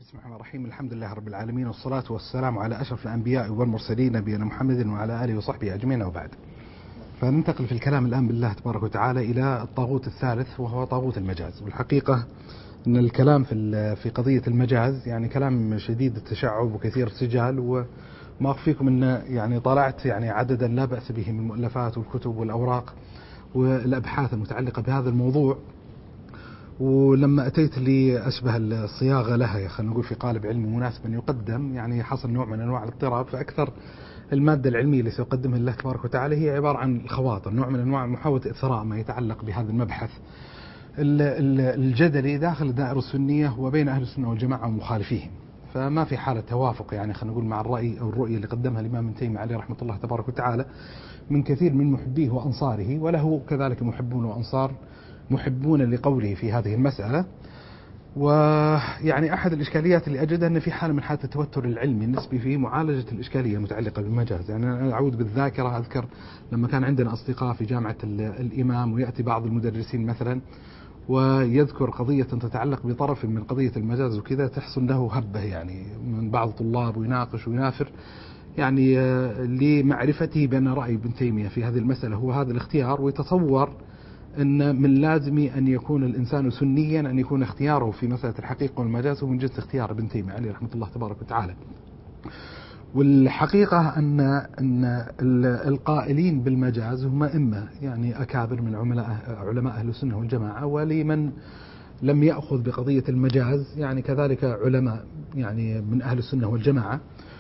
بسم الله الرحمن الرحيم. الحمد لله رب العالمين، والصلاة والسلام على أشرف الأنبياء والمرسلين نبينا محمد وعلى آله وصحبه أجمعين، وبعد. فننتقل في الكلام الآن بالله تبارك وتعالى إلى الطاغوت الثالث، وهو طاغوت المجاز. والحقيقة أن الكلام في قضية المجاز يعني كلام شديد التشعب وكثير السجال، وما أخفيكم أن يعني طالعت يعني عددا لا بأس به من المؤلفات والكتب والأوراق والأبحاث المتعلقة بهذا الموضوع. ولما أتيت لي أشبه الصياغة لها، خلينا نقول في قالب علمي مناسب أن يقدم، يعني حصل نوع من أنواع الاضطراب. فأكثر المادة العلمية اللي سيقدمها الله تبارك وتعالى هي عبارة عن الخواطر، نوع من أنواع محاولة إثراء ما يتعلق بهذا المبحث الجدلي داخل الدائرة السنية وبين أهل السنة والجماعة ومخالفيهم. فما في حالة توافق يعني خلينا نقول مع الرأي أو الرؤية اللي قدمها الإمام ابن تيمية عليه رحمة الله تبارك وتعالى من كثير من محبيه وأنصاره، وله كذلك محبون وأنصار محبون لقوله في هذه المسألة. ويعني أحد الإشكاليات اللي أجدها أن في حالة من حالة التوتر العلمي النسبي في معالجة الإشكالية المتعلقة بالمجاز. يعني أنا أعود بالذاكرة، أذكر لما كان عندنا أصدقاء في جامعة الإمام، ويأتي بعض المدرسين مثلا ويذكر قضية تتعلق بطرف من قضية المجاز وكذا، تحصل له هبة يعني من بعض الطلاب ويناقش وينافر يعني لمعرفته بأن رأي ابن تيمية في هذه المسألة هو هذا الاختيار، ويتصور أن من لازم أن يكون الإنسان سنيا أن يكون اختياره في مسألة الحقيقة والمجاز هو من جنس اختيار ابن تيمية عليه رحمة الله تبارك وتعالى. والحقيقة أن القائلين بالمجاز هم إما يعني أكابر من علماء أهل السنة والجماعة، ولمن لم يأخذ بقضية المجاز يعني كذلك علماء يعني من أهل السنة والجماعة.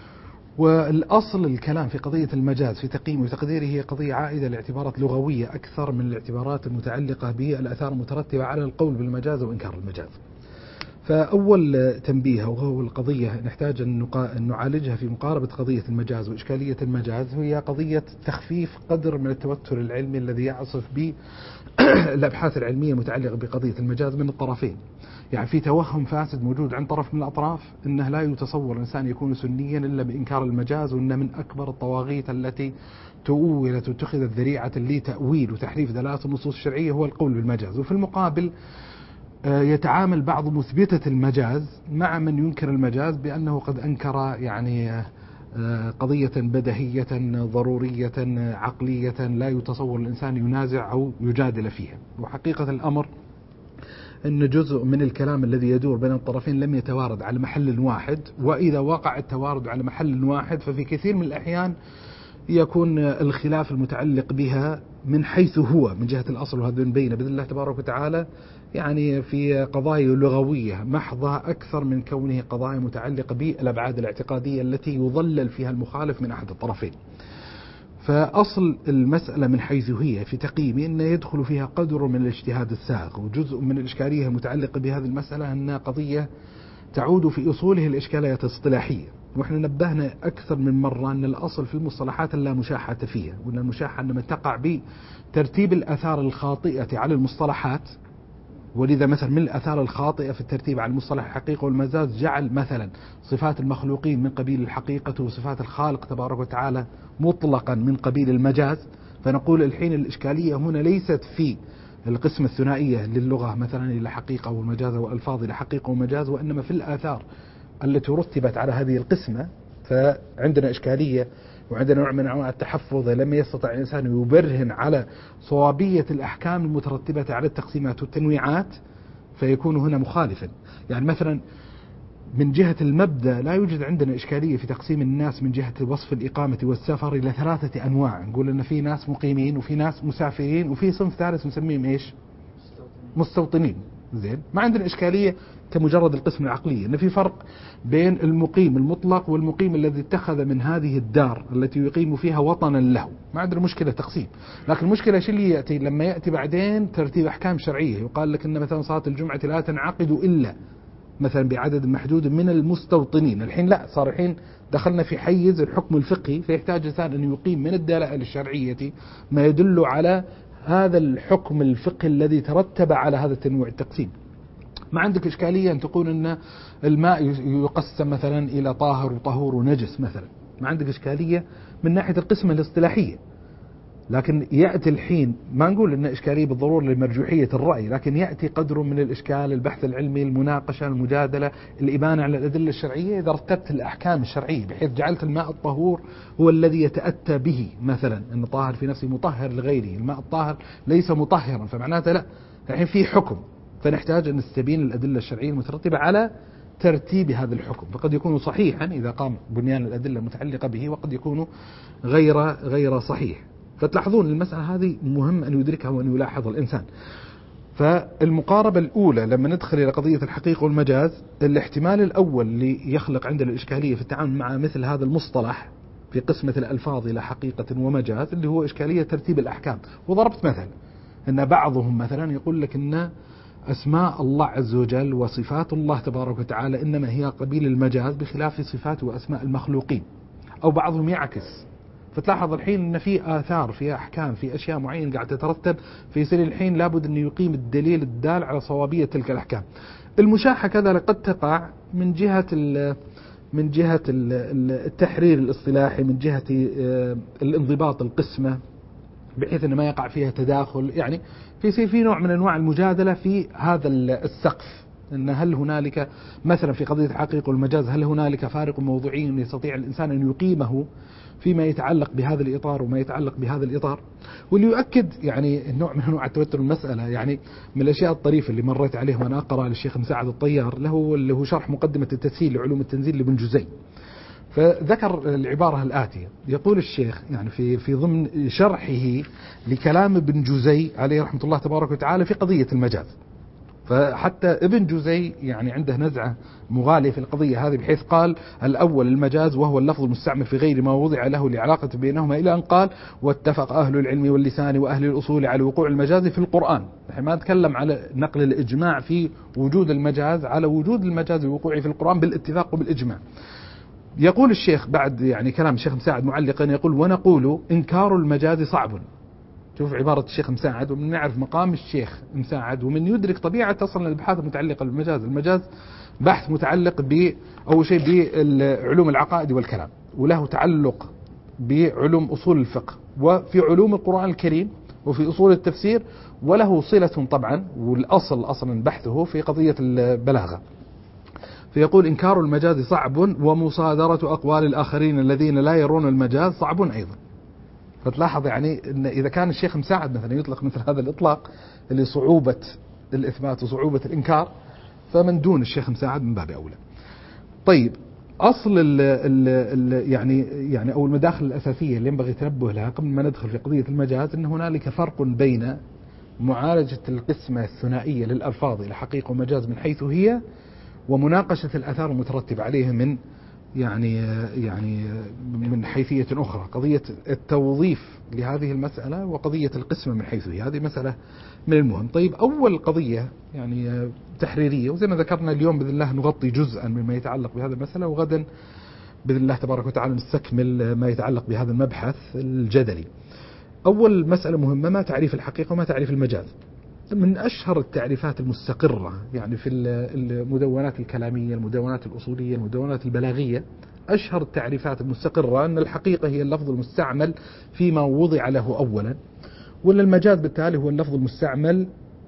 والأصل الكلام في قضية المجاز في تقييمه وتقديره هي قضية عائدة لاعتبارات لغوية أكثر من الاعتبارات المتعلقة بالآثار المترتبة على القول بالمجاز وإنكار المجاز. فأول تنبيه وهو القضية نحتاج أن نعالجها في مقاربة قضية المجاز وإشكالية المجاز، هي قضية تخفيف قدر من التوتر العلمي الذي يعصف بالأبحاث العلمية المتعلقة بقضية المجاز من الطرفين. يعني في توهم فاسد موجود عند طرف من الأطراف أنه لا يتصور الإنسان يكون سنيا إلا بإنكار المجاز، وأنه من أكبر الطواغيت التي تؤولت واتخذت ذريعة لتأويل وتحريف دلالة النصوص الشرعية هو القول بالمجاز. وفي المقابل يتعامل بعض مثبتة المجاز مع من ينكر المجاز بأنه قد أنكر يعني قضية بديهية ضرورية عقلية لا يتصور الإنسان ينازع أو يجادل فيها. وحقيقة الأمر أن جزء من الكلام الذي يدور بين الطرفين لم يتوارد على محل واحد، وإذا وقع التوارد على محل واحد ففي كثير من الأحيان يكون الخلاف المتعلق بها من حيث هو من جهة الأصل، وهذا نبين بإذن الله تبارك وتعالى يعني في قضايا لغوية محضة أكثر من كونه قضايا متعلقة بالأبعاد الاعتقادية التي يضلل فيها المخالف من أحد الطرفين. فأصل المسألة من حيث هي في تقييمي أن يدخل فيها قدر من الاجتهاد الساغ، وجزء من الإشكالية المتعلقة بهذه المسألة أنها قضية تعود في أصوله الإشكاليات الاصطلاحية. وإحنا نبهنا أكثر من مرة أن الأصل في المصطلحات لا مشاحة فيها، وأن المشاحة عندما تقع بترتيب الآثار الخاطئة على المصطلحات. ولذا مثلا من الآثار الخاطئة في الترتيب على المصطلح الحقيقة والمجاز جعل مثلا صفات المخلوقين من قبيل الحقيقة، وصفات الخالق تبارك وتعالى مطلقا من قبيل المجاز. فنقول الحين الإشكالية هنا ليست في القسم الثنائية للغة مثلا إلى حقيقة والمجاز والألفاظ إلى حقيقة ومجاز، وإنما في الآثار التي رتبت على هذه القسمة. فعندنا إشكالية وعندنا نوع من أنواع التحفظ. لم يستطع الإنسان يبرهن على صوابية الأحكام المترتبة على التقسيمات والتنويعات فيكون هنا مخالفا. يعني مثلا من جهة المبدأ لا يوجد عندنا إشكالية في تقسيم الناس من جهة وصف الإقامة والسفر إلى 3 أنواع. نقول إن في ناس مقيمين وفي ناس مسافرين وفي صنف ثالث نسميهم إيش؟ مستوطنين. زين، ما عندنا إشكالية كمجرد القسم العقلي، إن في فرق بين المقيم المطلق والمقيم الذي اتخذ من هذه الدار التي يقيم فيها وطنا له. ما عندنا مشكلة تقسيم. لكن المشكلة شو اللي يأتي لما يأتي بعدين ترتيب أحكام شرعية، يقال لك إن مثلا صلاة الجمعة لا تنعقد إلا مثلا بعدد محدود من المستوطنين. الحين لا، صار الحين دخلنا في حيز الحكم الفقهي، فيحتاج الإنسان أن يقيم من الدلائل الشرعية ما يدل على هذا الحكم الفقهي الذي ترتب على هذا التنوع التقسيم. ما عندك إشكالية أن تقول أن الماء يقسم مثلا إلى طاهر وطهور ونجس مثلا، ما عندك إشكالية من ناحية القسمة الاصطلاحية. لكن يأتي الحين، ما نقول أن إشكالية بالضرورة لمرجوحية الرأي، لكن يأتي قدر من الإشكال، البحث العلمي، المناقشة، المجادلة، الإبانة على الأدلة الشرعية إذا رتبت الأحكام الشرعية بحيث جعلت الماء الطهور هو الذي يتأتى به، مثلا أن طاهر في نفسه مطهر لغيره، الماء الطاهر ليس مطهرا، فمعناته لا، الحين في حكم، فنحتاج أن نستبين الأدلة الشرعية المترتبة على ترتيب هذا الحكم، فقد يكون صحيحا إذا قام بنيان الأدلة المتعلقة به، وقد يكون غير صحيح. فتلاحظون المسألة هذه مهم أن يدركها وأن يلاحظ الإنسان. فالمقاربة الأولى لما ندخل إلى قضية الحقيقة والمجاز، الاحتمال الأول اللي يخلق عندنا الإشكالية في التعامل مع مثل هذا المصطلح في قسمة الألفاظ إلى حقيقة ومجاز، اللي هو إشكالية ترتيب الأحكام. وضربت مثل أن بعضهم مثلا يقول لك أن أسماء الله عز وجل وصفات الله تبارك وتعالى إنما هي قبيل المجاز بخلاف صفات وأسماء المخلوقين، أو بعضهم يعكس. فتلاحظ الحين أن في آثار، في أحكام، في أشياء معينة قاعد تترتب، فيصير الحين لابد أن يقيم الدليل الدال على صوابية تلك الأحكام. المشاحة كذلك قد تقع من جهة التحرير الاصطلاحي، من جهة الانضباط القسمة، بحيث أن ما يقع فيها تداخل، يعني فيصير في نوع من أنواع المجادلة في هذا السقف، أن هل هنالك مثلا في قضية الحقيقة والمجاز هل هنالك فارق موضوعي يستطيع الإنسان أن يقيمه فيما يتعلق بهذا الإطار وما يتعلق بهذا الإطار. واللي يؤكد يعني نوع من أنواع توتر المسألة، يعني من الأشياء الطريفة اللي مريت عليه وأنا أقرأ للشيخ مساعد الطيار له شرح مقدمة التسهيل لعلوم التنزيل لابن جزي، فذكر العبارة الآتية. يقول الشيخ يعني في ضمن شرحه لكلام ابن جزي عليه رحمة الله تبارك وتعالى في قضية المجاز، فحتى ابن جزي يعني عنده نزعة مغالية في القضية هذه، بحيث قال الأول المجاز وهو اللفظ المستعمل في غير ما وضع له لعلاقة بينهما، إلى أن قال واتفق أهل العلم واللسان وأهل الأصول على وقوع المجاز في القرآن. نحن ما نتكلم على نقل الإجماع في وجود المجاز، على وجود المجاز ووقوعه في القرآن بالاتفاق وبالإجماع. يقول الشيخ بعد يعني كلام الشيخ مساعد معلقا، يقول ونقول إنكار المجاز صعب. شوف عبارة الشيخ مساعد، ومن نعرف مقام الشيخ مساعد ومن يدرك طبيعة أصلا الأبحاث المتعلقة بالمجاز. المجاز بحث متعلق أول شيء بعلوم العقائد والكلام، وله تعلق بعلوم أصول الفقه، وفي علوم القرآن الكريم، وفي أصول التفسير، وله صلة طبعا، والأصل أصلا بحثه في قضية البلاغة. فيقول إنكار المجاز صعب، ومصادرة أقوال الآخرين الذين لا يرون المجاز صعب أيضا. فتلاحظ يعني إن إذا كان الشيخ مساعد مثلا يطلق مثل هذا الإطلاق لصعوبة الإثبات وصعوبة الإنكار، فمن دون الشيخ مساعد من باب أولى. طيب، أصل يعني أو المداخل الأساسية اللي ينبغي التنبه لها قبل ما ندخل في قضية المجاز، أن هنالك فرق بين معالجة القسمة الثنائية للألفاظ إلى حقيقة ومجاز من حيث هي، ومناقشة الآثار المترتبة عليها من من حيثية أخرى، قضية التوظيف لهذه المسألة وقضية القسمة من حيث هي، هذه مسألة من المهم. طيب، أول قضية يعني تحريرية، وزي ما ذكرنا اليوم بإذن الله نغطي جزءا مما يتعلق بهذا المسألة، وغدا بإذن الله تبارك وتعالى نستكمل ما يتعلق بهذا المبحث الجدلي. أول مسألة مهمة، ما تعريف الحقيقة وما تعريف المجاز. من أشهر التعريفات المستقرة يعني في المدونات الكلامية، المدونات الأصولية، المدونات البلاغية، أشهر التعريفات المستقرة أن الحقيقة هي اللفظ المستعمل فيما وضع له أولا، وأن المجاز بالتالي هو اللفظ المستعمل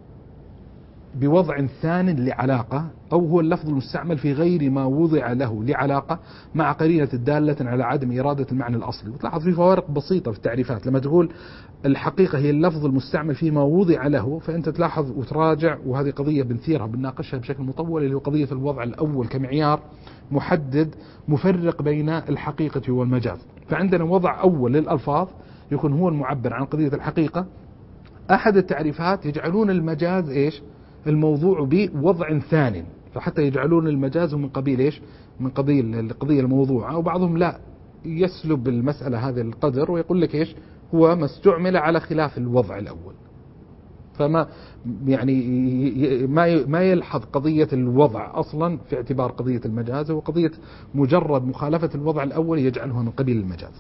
بوضع ثان لعلاقة، أو هو اللفظ المستعمل في غير ما وضع له لعلاقة مع قرينة دالة على عدم إرادة المعنى الأصلي. وتلاحظ في فوارق بسيطة في التعريفات، لما تقول الحقيقة هي اللفظ المستعمل فيما وضع له، فأنت تلاحظ وتراجع، وهذه قضية بنثيرها بنناقشها بشكل مطول، اللي هو قضية الوضع الأول كمعيار محدد مفرق بين الحقيقة والمجاز. فعندنا وضع أول للألفاظ يكون هو المعبر عن قضية الحقيقة. أحد التعريفات يجعلون المجاز إيش؟ الموضوع بوضع ثاني، فحتى يجعلون المجاز من قبيل إيش؟ من قبيل القضية الموضوعة. وبعضهم لا، يسلب المسألة هذا القدر ويقول لك إيش؟ هو ما استعمل على خلاف الوضع الأول، فما يعني ما يلحظ قضية الوضع أصلا في اعتبار قضية المجاز، وقضية مجرد مخالفة الوضع الأول يجعلها من قبيل المجاز.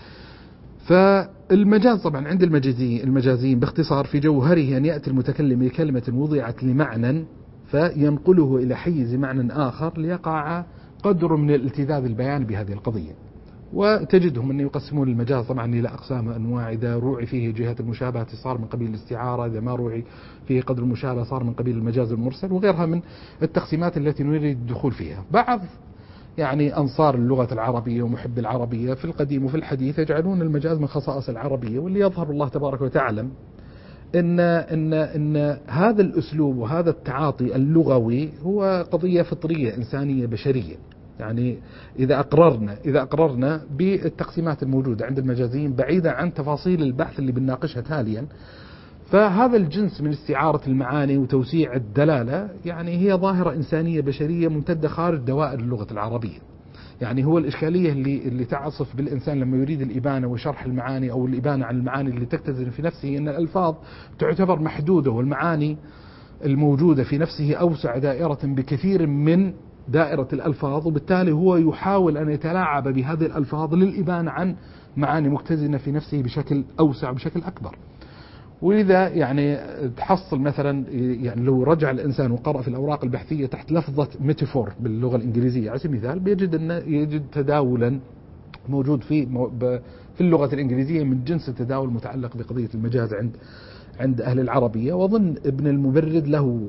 فالمجاز طبعا عند المجازيين باختصار في جوهره أن يأتي المتكلم بكلمة وضعت لمعنى فينقله إلى حيز معنى آخر ليقع قدر من الالتذاذ البيان بهذه القضية. وتجدهم أن يقسمون المجاز طبعا إلى أقسام أنواع. إذا روعي فيه جهة المشابهة صار من قبيل الاستعارة، إذا ما روعي فيه قدر المشابهة صار من قبيل المجاز المرسل، وغيرها من التقسيمات التي نريد الدخول فيها. بعض يعني أنصار اللغة العربية ومحب العربية في القديم وفي الحديث يجعلون المجاز من خصائص العربية، واللي يظهر الله تبارك وتعالى إن هذا الأسلوب وهذا التعاطي اللغوي هو قضية فطرية إنسانية بشرية. يعني إذا أقررنا بالتقسيمات الموجودة عند المجازيين بعيدا عن تفاصيل البحث اللي بنناقشها تاليا، فهذا الجنس من استعارة المعاني وتوسيع الدلالة يعني هي ظاهرة إنسانية بشرية ممتدة خارج دوائر اللغة العربية. يعني هو الإشكالية اللي تعصف بالإنسان لما يريد الإبانة وشرح المعاني أو الإبانة عن المعاني اللي تختزن في نفسه، أن الألفاظ تعتبر محدودة والمعاني الموجودة في نفسه أوسع دائرة بكثير من دائرة الألفاظ، وبالتالي هو يحاول أن يتلاعب بهذه الألفاظ للإبانة عن معاني مختزنة في نفسه بشكل أوسع بشكل أكبر. ولذا يعني تحصل مثلا يعني لو رجع الإنسان وقرأ في الأوراق البحثية تحت لفظة ميتافور باللغة الإنجليزية على سبيل المثال، يجد تداولا موجود في اللغة الإنجليزية من جنس التداول المتعلق بقضية المجاز عند أهل العربية. وظن ابن المبرد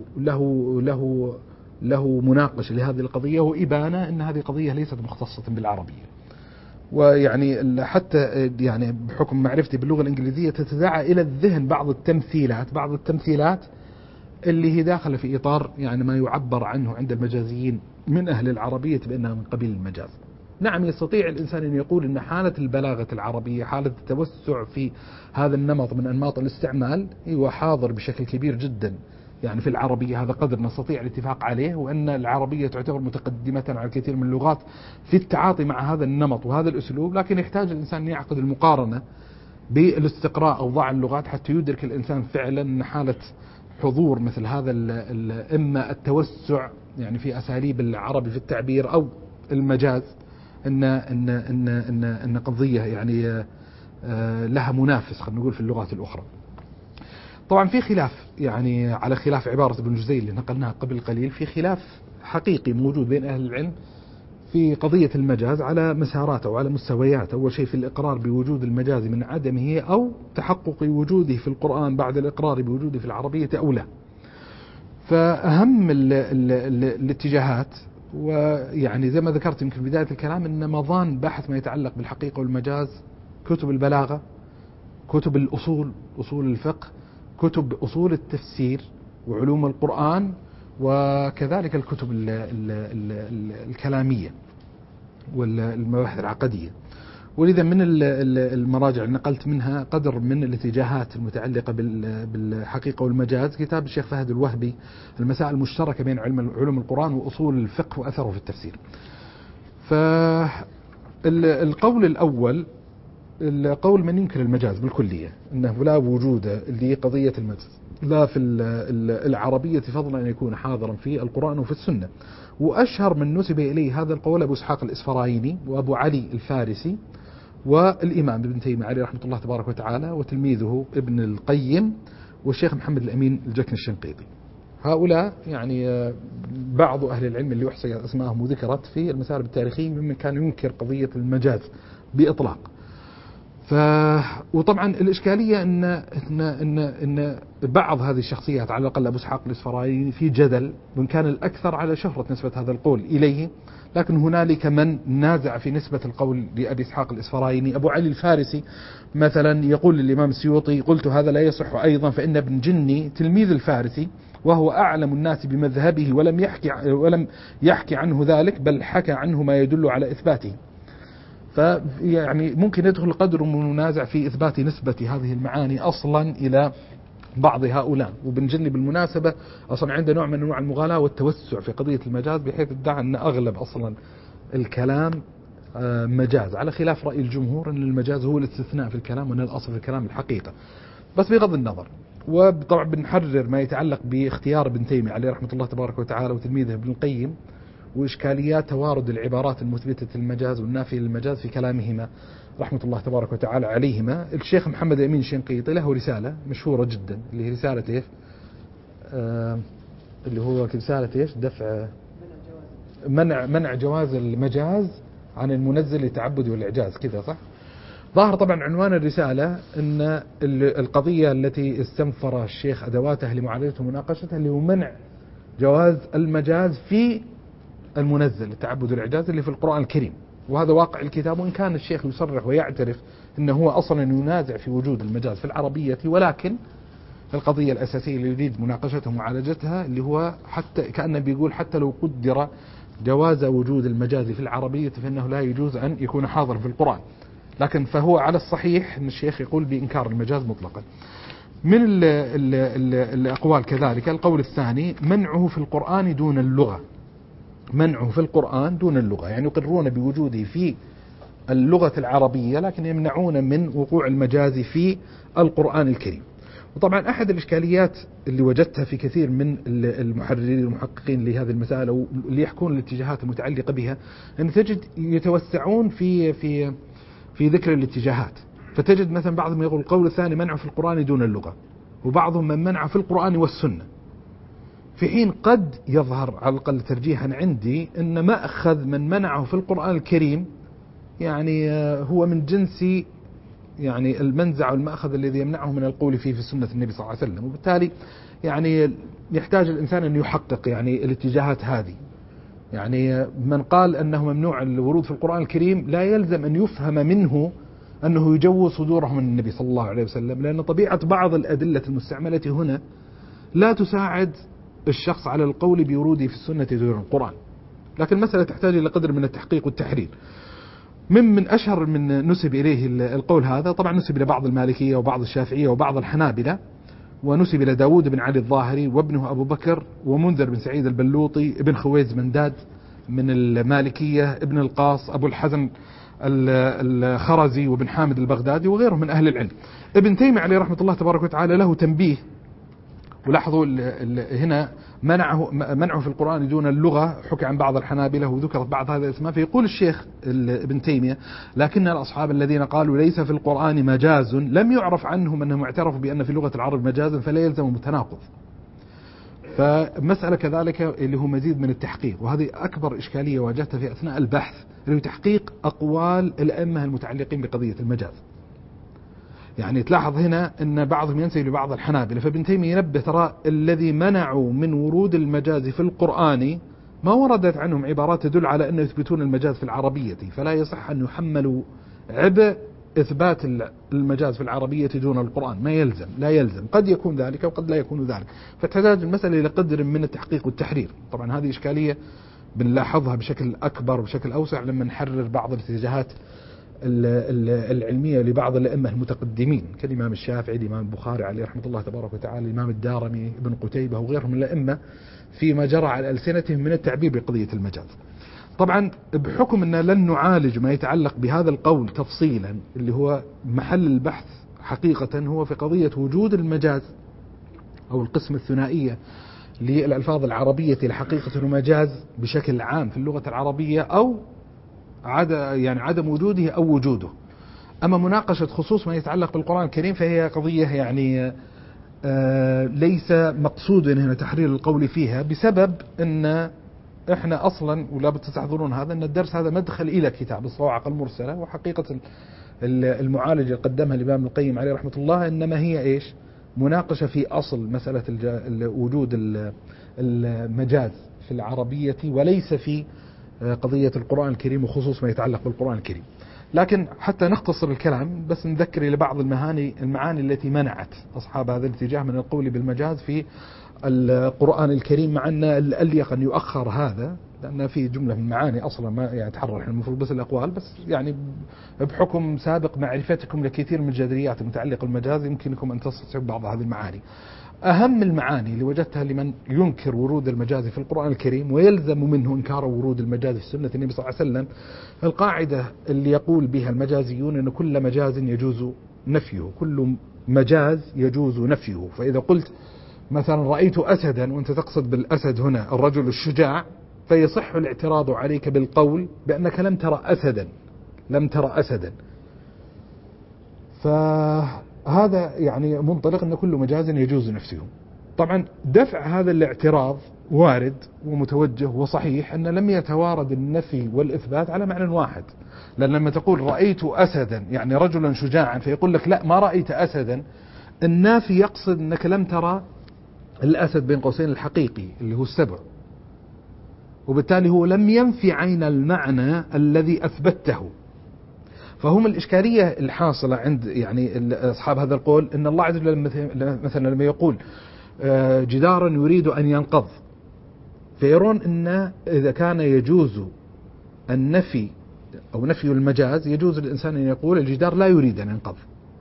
له مناقشة لهذه القضية وإبانة أن هذه قضية ليست مختصة بالعربية. ويعني حتى يعني بحكم معرفتي باللغة الإنجليزية تتداعى إلى الذهن بعض التمثيلات اللي هي داخلة في إطار يعني ما يعبر عنه عند المجازيين من أهل العربية بأنها من قبيل المجاز. نعم، يستطيع الإنسان أن يقول أن حالة البلاغة العربية، حالة التوسع في هذا النمط من أنماط الاستعمال هو حاضر بشكل كبير جدا يعني في العربية. هذا قدر نستطيع الاتفاق عليه، وأن العربية تعتبر متقدمة على الكثير من اللغات في التعاطي مع هذا النمط وهذا الأسلوب. لكن يحتاج الإنسان أن يعقد المقارنة بالاستقراء أوضاع اللغات حتى يدرك الإنسان فعلا أن حالة حضور مثل هذا إما التوسع يعني في أساليب العربي في التعبير أو المجاز إن قضية يعني لها منافس خلينا نقول في اللغات الأخرى. طبعا في خلاف يعني على خلاف عبارة ابن جزي اللي نقلناها قبل قليل، في خلاف حقيقي موجود بين أهل العلم في قضية المجاز على مسارات أو على مستويات. أول شيء في الإقرار بوجود المجاز من عدمه أو تحقق وجوده في القرآن بعد الإقرار بوجوده في العربية أو لا. فأهم الاتجاهات ويعني زي ما ذكرت يمكن في بداية الكلام أن مضان بحث ما يتعلق بالحقيقة والمجاز كتب البلاغة، كتب الأصول، أصول الفقه، كتب أصول التفسير وعلوم القرآن، وكذلك الكتب الكلامية والمباحث العقدية. ولذا من المراجع اللي نقلت منها قدر من الاتجاهات المتعلقة بالحقيقة والمجاز كتاب الشيخ فهد الوهبي المسائل المشتركة بين علوم القرآن وأصول الفقه وأثره في التفسير. فالقول الأول القول من ينكر المجاز بالكلية أنه لا وجود لقضية المجاز لا في العربية فضلا أن يكون حاضرا في القرآن وفي السنة. وأشهر من نسب إليه هذا القول أبو إسحاق الإسفرايني وأبو علي الفارسي والإمام ابن تيمية عليه رحمة الله تبارك وتعالى وتلميذه ابن القيم والشيخ محمد الأمين الجكن الشنقيطي. هؤلاء يعني بعض أهل العلم اللي يحصي أسمائهم وذكرت في المسارب التاريخية ممن كان ينكر قضية المجاز بإطلاق. وطبعا الإشكالية إن بعض هذه الشخصيات على الأقل أبو إسحاق الإسفرايني في جدل وإن كان الأكثر على شهرة نسبة هذا القول إليه، لكن هنالك من نازع في نسبة القول لأبي إسحاق الإسفرايني. أبو علي الفارسي مثلا يقول للإمام السيوطي قلت هذا لا يصح أيضا فإن ابن جني تلميذ الفارسي وهو أعلم الناس بمذهبه ولم يحكي عنه ذلك بل حكى عنه ما يدل على إثباته. فيعني ممكن يدخل قدر من منازع في إثبات نسبة هذه المعاني أصلا إلى بعض هؤلاء. وابن جني بالمناسبة أصلا عنده نوع من أنواع المغالاة والتوسع في قضية المجاز بحيث ادعى أن أغلب أصلا الكلام مجاز، على خلاف رأي الجمهور أن المجاز هو الاستثناء في الكلام وأن الأصل في الكلام الحقيقة. بس بغض النظر، وطبعا بنحرر ما يتعلق باختيار ابن تيمية عليه رحمة الله تبارك وتعالى وتلميذه ابن القيم وإشكاليات توارد العبارات المثبتة للمجاز والنافية للمجاز في كلامهما رحمة الله تبارك وتعالى عليهما. الشيخ محمد الأمين الشنقيطي له رسالة مشهورة جدا اللي هي رسالة إيش؟ اللي هو رسالة إيش؟ دفع منع جواز المجاز عن المنزل للتعبد والإعجاز كذا صح؟ ظاهر طبعا عنوان الرسالة أن القضية التي استنفر الشيخ أدواته لمعالجته ومناقشتها اللي هو منع جواز المجاز في المنزل للتعبد والإعجاز اللي في القرآن الكريم، وهذا واقع الكتاب، وإن كان الشيخ يصرح ويعترف أنه هو أصلا ينازع في وجود المجاز في العربية، ولكن القضية الأساسية اللي يريد مناقشتها ومعالجتها اللي هو حتى كأنه بيقول حتى لو قدر جواز وجود المجاز في العربية فإنه لا يجوز أن يكون حاضر في القرآن، لكن فهو على الصحيح أن الشيخ يقول بإنكار المجاز مطلقا. من الأقوال كذلك القول الثاني منعه في القرآن دون اللغة، منعه في القرآن دون اللغة، يعني يقرون بوجوده في اللغة العربية لكن يمنعون من وقوع المجاز في القرآن الكريم. وطبعا أحد الإشكاليات اللي وجدتها في كثير من المحررين المحققين لهذه المسألة واللي يحكون الاتجاهات المتعلقة بها أن تجد يتوسعون في ذكر الاتجاهات، فتجد مثلا بعضهم يقول القول الثاني منعه في القرآن دون اللغة، وبعضهم من منعه في القرآن والسنة، في حين قد يظهر على الأقل ترجيحا عندي أن مأخذ من منعه في القرآن الكريم يعني هو من جنس يعني المنزع والمأخذ الذي يمنعه من القول فيه في سنة النبي صلى الله عليه وسلم، وبالتالي يعني يحتاج الإنسان أن يحقق يعني الاتجاهات هذه. يعني من قال أنه ممنوع الورود في القرآن الكريم لا يلزم أن يفهم منه أنه يجوز صدوره من النبي صلى الله عليه وسلم، لأن طبيعة بعض الأدلة المستعملة هنا لا تساعد الشخص على القول بوروده في السنة دون القرآن، لكن المسألة تحتاج إلى قدر من التحقيق والتحرير. من أشهر من نسب إليه القول هذا طبعا نسب إلى بعض المالكية وبعض الشافعية وبعض الحنابلة، ونسب إلى داود بن علي الظاهري وابنه أبو بكر ومنذر بن سعيد البلوطي ابن خويز منداد من المالكية ابن القاص أبو الحزن الخرزي وابن حامد البغدادي وغيرهم من أهل العلم. ابن تيمية عليه رحمة الله تبارك وتعالى له تنبيه، ولاحظوا هنا منعه في القرآن دون اللغة حكى عن بعض الحنابلة وذكرت بعض هذه الأسماء، فيقول الشيخ ابن تيمية لكن الأصحاب الذين قالوا ليس في القرآن مجاز لم يعرف عنهم أنهم اعترفوا بأن في لغة العرب مجازا فلا يلزم متناقض. فمسألة كذلك اللي هو مزيد من التحقيق، وهذه أكبر إشكالية واجهتها في أثناء البحث اللي هو تحقيق أقوال الأئمة المتعلقين بقضية المجاز. يعني تلاحظ هنا أن بعضهم ينسب لبعض الحنابلة، فابن تيمية ينبه ترى الذي منعوا من ورود المجاز في القرآن ما وردت عنهم عبارات تدل على أن يثبتون المجاز في العربية، فلا يصح أن يحملوا عبء إثبات المجاز في العربية دون القرآن، ما يلزم، لا يلزم، قد يكون ذلك وقد لا يكون ذلك، فتحتاج المسألة إلى قدر من التحقيق والتحرير. طبعا هذه إشكالية بنلاحظها بشكل أكبر وبشكل أوسع لما نحرر بعض الاتجاهات العلمية لبعض الأئمة المتقدمين كالإمام الشافعي، الإمام البخاري عليه رحمة الله تبارك وتعالى، الإمام الدارمي، ابن قتيبة وغيرهم من الأئمة فيما جرى على ألسنتهم من التعبير بقضية المجاز. طبعا بحكم أن لن نعالج ما يتعلق بهذا القول تفصيلا اللي هو محل البحث حقيقة هو في قضية وجود المجاز أو القسم الثنائية للألفاظ العربية لحقيقة المجاز بشكل عام في اللغة العربية أو عدم وجوده أو وجوده. أما مناقشة خصوص ما يتعلق بالقرآن الكريم فهي قضية يعني ليس مقصود هنا تحرير القول فيها، بسبب أن إحنا أصلا ولا بتستحضرون هذا أن الدرس هذا مدخل إلى كتاب الصواعق المرسلة، وحقيقة المعالجة اللي قدمها الإمام القيم عليه رحمة الله إنما هي إيش؟ مناقشة في أصل مسألة وجود المجاز في العربية وليس في قضية القرآن الكريم وخصوص ما يتعلق بالقرآن الكريم. لكن حتى نختصر الكلام بس نذكر إلى بعض المعاني التي منعت أصحاب هذا الاتجاه من القول بالمجاز في القرآن الكريم، مع أن الأليق أن يؤخر هذا لأن في جملة من المعاني أصلا ما يعني تحرر المفروض بس الأقوال، بس يعني بحكم سابق معرفتكم لكثير من الجذريات المتعلقة بالمجاز يمكنكم أن تستصحبوا بعض هذه المعاني. أهم المعاني اللي وجدتها لمن ينكر ورود المجاز في القرآن الكريم ويلزم منه إنكار ورود المجاز في سنة النبي صلى الله عليه وسلم القاعدة اللي يقول بها المجازيون أن كل مجاز يجوز نفيه، كل مجاز يجوز نفيه. فإذا قلت مثلا رأيت أسدا وأنت تقصد بالأسد هنا الرجل الشجاع فيصح الاعتراض عليك بالقول بأنك لم ترى أسدا. فهذا يعني منطلق أن كل مجاز يجوز نفسه. طبعا دفع هذا الاعتراض وارد ومتوجه وصحيح أن لم يتوارد النفي والإثبات على معنى واحد. لأن لما تقول رأيت أسدا يعني رجلا شجاعا، فيقول لك لا ما رأيت أسدا، النافي يقصد أنك لم ترى الأسد بين قوسين الحقيقي اللي هو السبع، وبالتالي هو لم ينفي عين المعنى الذي أثبته. فهم الإشكالية الحاصلة عند يعني أصحاب هذا القول أن الله عز وجل مثلا لما يقول جدارا يريد أن ينقض، فيرون أن إذا كان يجوز النفي أو نفي المجاز يجوز الإنسان أن يقول الجدار لا يريد أن ينقض.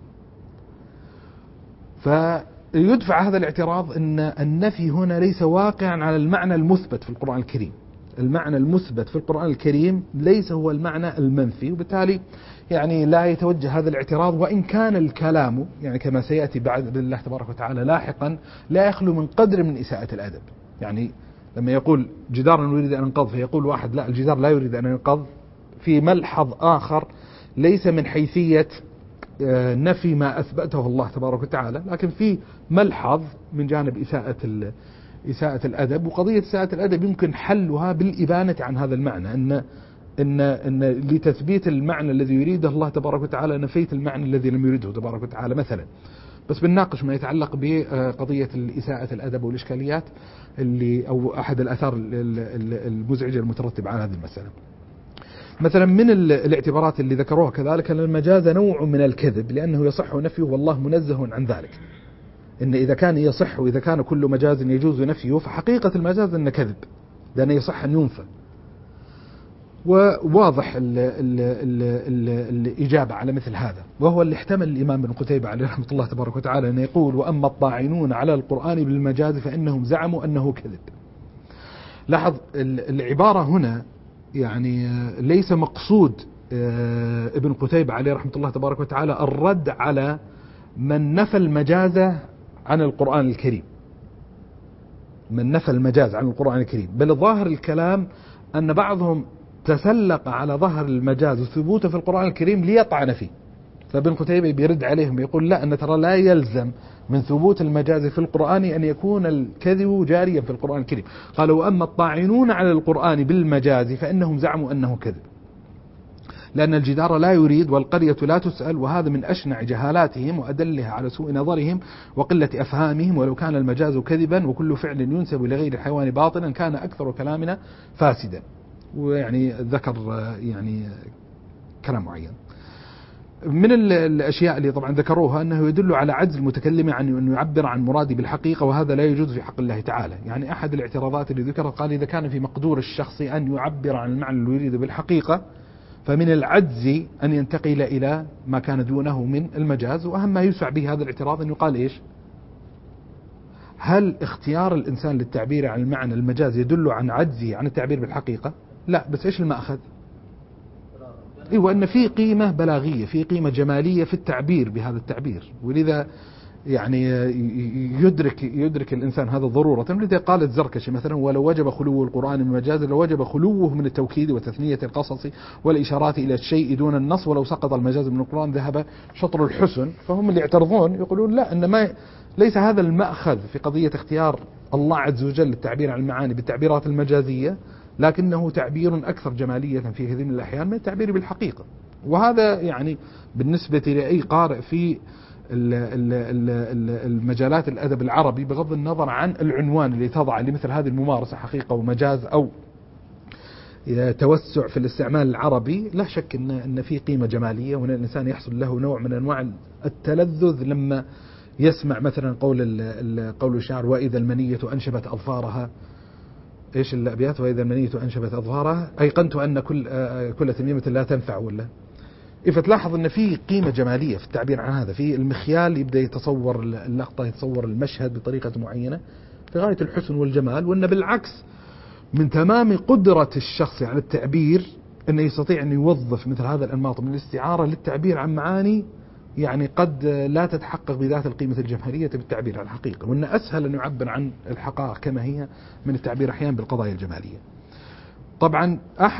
فيدفع هذا الاعتراض أن النفي هنا ليس واقعا على المعنى المثبت في القرآن الكريم. المعنى المثبت في القرآن الكريم ليس هو المعنى المنفي، وبالتالي يعني لا يتوجه هذا الاعتراض. وإن كان الكلام يعني كما سيأتي بعد بإذن الله تبارك وتعالى لاحقا لا يخلو من قدر من إساءة الأدب. يعني لما يقول جدار يريد أن ينقض فيقول واحد لا الجدار لا يريد أن ينقض، في ملحظ آخر ليس من حيثية نفي ما أثبته الله تبارك وتعالى، لكن في ملحظ من جانب إساءة الأدب. وقضية إساءة الأدب يمكن حلها بالإبانة عن هذا المعنى، أن لتثبيت المعنى الذي يريده الله تبارك وتعالى نفيت المعنى الذي لم يريده تبارك وتعالى مثلا. بس بنناقش ما يتعلق بقضية إساءة الأدب والإشكاليات أو أحد الآثار المزعجة المترتبة على هذه المسألة. مثلا من الاعتبارات اللي ذكروها كذلك أن المجاز نوع من الكذب لأنه يصح نفيه والله منزه عن ذلك. إن إذا كان يصح وإذا كان كل مجاز يجوز نفيه فحقيقة المجاز أنه كذب لأنه يصح أن ينفى. وواضح الإجابة على مثل هذا، وهو اللي احتمل الإمام ابن قتيبة عليه رحمة الله تبارك وتعالى أن يقول وأما الطاعنون على القرآن بالمجاز فإنهم زعموا أنه كذب. لاحظ العبارة هنا يعني ليس مقصود ابن قتيبة عليه رحمة الله تبارك وتعالى الرد على من نفى المجاز عن القرآن الكريم، من نفى المجاز عن القرآن الكريم، بل ظاهر الكلام أن بعضهم تسلق على ظهر المجاز وثبوته في القرآن الكريم ليطعن فيه. فابن قتيبة بيرد عليهم يقول لا، أن ترى لا يلزم من ثبوت المجاز في القرآن أن يكون الكذب جاريا في القرآن الكريم. قالوا وأما الطاعنون على القرآن بالمجاز فإنهم زعموا أنه كذب، لأن الجدار لا يريد والقرية لا تسأل، وهذا من أشنع جهالاتهم وأدلها على سوء نظرهم وقلة أفهامهم. ولو كان المجاز كذبا وكل فعل ينسب لغير الحيوان باطلا كان أكثر كلامنا فاسدا. ويعني ذكر يعني كلام معين. من الأشياء اللي طبعا ذكروها أنه يدل على عجز المتكلم عن أن يعبر عن مراده بالحقيقة، وهذا لا يجوز في حق الله تعالى. يعني أحد الاعتراضات اللي ذكرها قال إذا كان في مقدور الشخص أن يعبر عن المعنى اللي يريده بالحقيقة فمن العجز أن ينتقل إلى ما كان دونه من المجاز. وأهم ما يدفع به هذا الاعتراض أن يقال إيش؟ هل اختيار الإنسان للتعبير عن المعنى المجاز يدل عن عجزه عن التعبير بالحقيقة؟ لا، بس إيش المأخذ؟ إيوه، أن في قيمة بلاغية، في قيمة جمالية في التعبير بهذا التعبير، ولذا يعني يدرك الإنسان هذا ضرورة. لذا قال الزركشي مثلا ولو وجب خلو القرآن من المجاز لو وجب خلوه من التوكيد وتثنية القصص والإشارات إلى الشيء دون النص، ولو سقط المجاز من القرآن ذهب شطر الحسن. فهم اللي يعترضون يقولون لا، أن ما ليس هذا المأخذ في قضية اختيار الله عز وجل للتعبير عن المعاني بالتعبيرات المجازية، لكنه تعبير أكثر جمالية في كثير من الأحيان من التعبير بالحقيقة. وهذا يعني بالنسبة لأي قارئ في المجالات الأدب العربي بغض النظر عن العنوان اللي تضع لمثل هذه الممارسة حقيقة ومجاز أو توسع في الاستعمال العربي، لا شك أن في قيمة جمالية، وأن الإنسان يحصل له نوع من أنواع التلذذ لما يسمع مثلا قول الشاعر وإذا المنية أنشبت أظفارها. إيش الأبيات؟ وإذا المنية أنشبت أظفارها أيقنت أن كل تميمة لا تنفع ولا. فتلاحظ أن في قيمة جمالية في التعبير عن هذا، في المخيال يبدأ يتصور اللقطة، يتصور المشهد بطريقة معينة في غاية الحسن والجمال. وأن بالعكس من تمام قدرة الشخص على التعبير أنه يستطيع أن يوظف مثل هذا الأنماط من الاستعارة للتعبير عن معاني يعني قد لا تتحقق بذات القيمة الجمالية بالتعبير عن الحقيقة، وأن أسهل أن يعبر عن الحقائق كما هي من التعبير أحيانا بالقضايا الجمالية. طبعا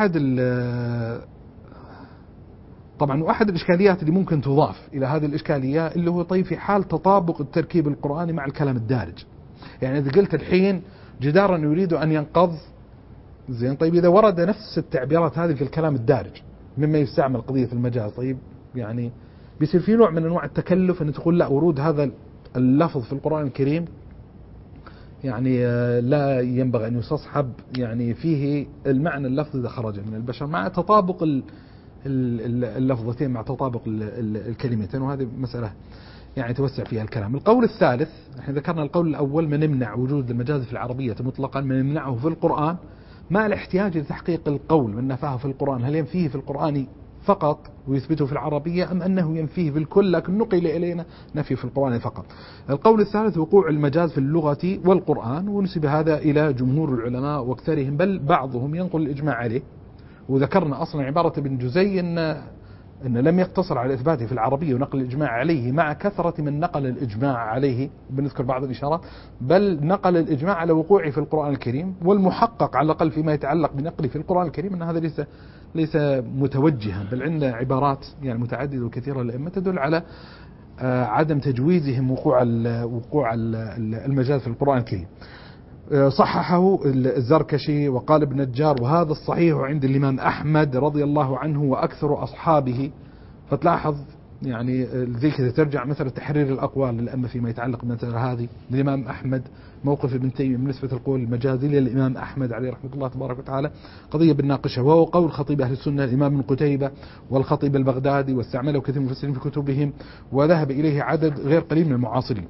أحد الإشكاليات اللي ممكن تضاف إلى هذه الإشكالية اللي هو طيب في حال تطابق التركيب القرآني مع الكلام الدارج. يعني إذا قلت الحين جدارا يريد أن ينقض. زين، طيب إذا ورد نفس التعبيرات هذه في الكلام الدارج مما يستعمل قضية المجاز، طيب يعني بيصير في نوع من أنواع التكلف أن تقول لا، ورود هذا اللفظ في القرآن الكريم يعني لا ينبغي أن يستصحب يعني فيه المعنى اللفظي إذا خرج من البشر، مع تطابق اللفظتين، مع تطابق الكلمتين، وهذه مسألة يعني توسع فيها الكلام. القول الثالث، احنا ذكرنا القول الأول من يمنع وجود المجاز في العربية مطلقا، من يمنعه في القرآن مع الاحتياج لتحقيق القول من نفاه في القرآن، هل ينفيه في القرآن فقط ويثبته في العربية، أم أنه ينفيه بالكل لكن نقل إلينا نفي في القرآن فقط. القول الثالث وقوع المجاز في اللغة والقرآن، ونسب هذا إلى جمهور العلماء واكثرهم، بل بعضهم ينقل الإجماع عليه. وذكرنا أصلا عبارة ابن جزي أن لم يقتصر على إثباته في العربية ونقل الإجماع عليه مع كثرة من نقل الإجماع عليه، بنذكر بعض الإشارات، بل نقل الإجماع على وقوعه في القرآن الكريم. والمحقق على الأقل فيما يتعلق بنقله في القرآن الكريم أن هذا ليس متوجها، بل عندنا عبارات يعني متعددة وكثيرة للأئمة تدل على عدم تجويزهم وقوع المجاز في القرآن الكريم. صححه الزركشي وقال ابن نجار وهذا الصحيح عند الإمام أحمد رضي الله عنه وأكثر أصحابه. فتلاحظ يعني زي كذا ترجع مثلا تحرير الأقوال للأئمة فيما يتعلق مثلا هذه للإمام أحمد، موقف ابن تيمية بالنسبة للقول المجازي للإمام أحمد عليه رحمة الله تبارك وتعالى قضية بالناقشة، وهو قول خطيب أهل السنة الإمام ابن قتيبة والخطيب البغدادي، واستعمله كثير من المفسرين في كتبهم، وذهب إليه عدد غير قليل من المعاصرين.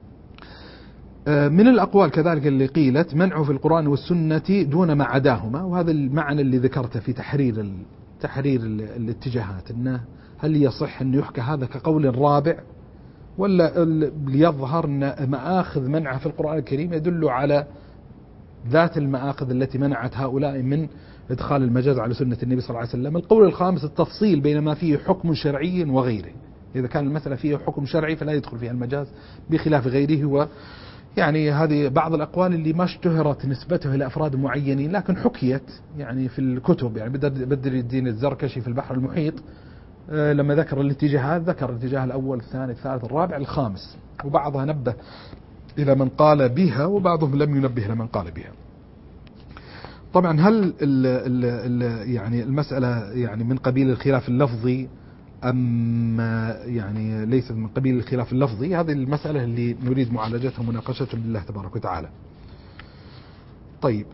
من الأقوال كذلك اللي قيلت منعه في القرآن والسنة دون ما عداهما، وهذا المعنى اللي ذكرته في تحرير الاتجاهات، أنه هل يصح أن يحكى هذا كقول رابع، ولا ليظهر أن مآخذ منعه في القرآن الكريم يدل على ذات المآخذ التي منعت هؤلاء من إدخال المجاز على سنة النبي صلى الله عليه وسلم. القول الخامس التفصيل بين ما فيه حكم شرعي وغيره، إذا كان المسألة فيه حكم شرعي فلا يدخل فيها المجاز بخلاف غيره. يعني هذه بعض الأقوال اللي ما اشتهرت نسبته إلى أفراد معينين، لكن حكيت يعني في الكتب. يعني بدر الدين الزركشي في البحر المحيط لما ذكر الاتجاهات ذكر الاتجاه الأول الثاني الثالث الرابع الخامس، وبعضها نبه إلى من قال بها وبعضهم لم ينبه إلى من قال بها. طبعا هل يعني المسألة يعني من قبيل الخلاف اللفظي أم يعني ليست من قبيل الخلاف اللفظي؟ هذه المسألة اللي نريد معالجتها ومناقشتها بالله تبارك وتعالى. طيب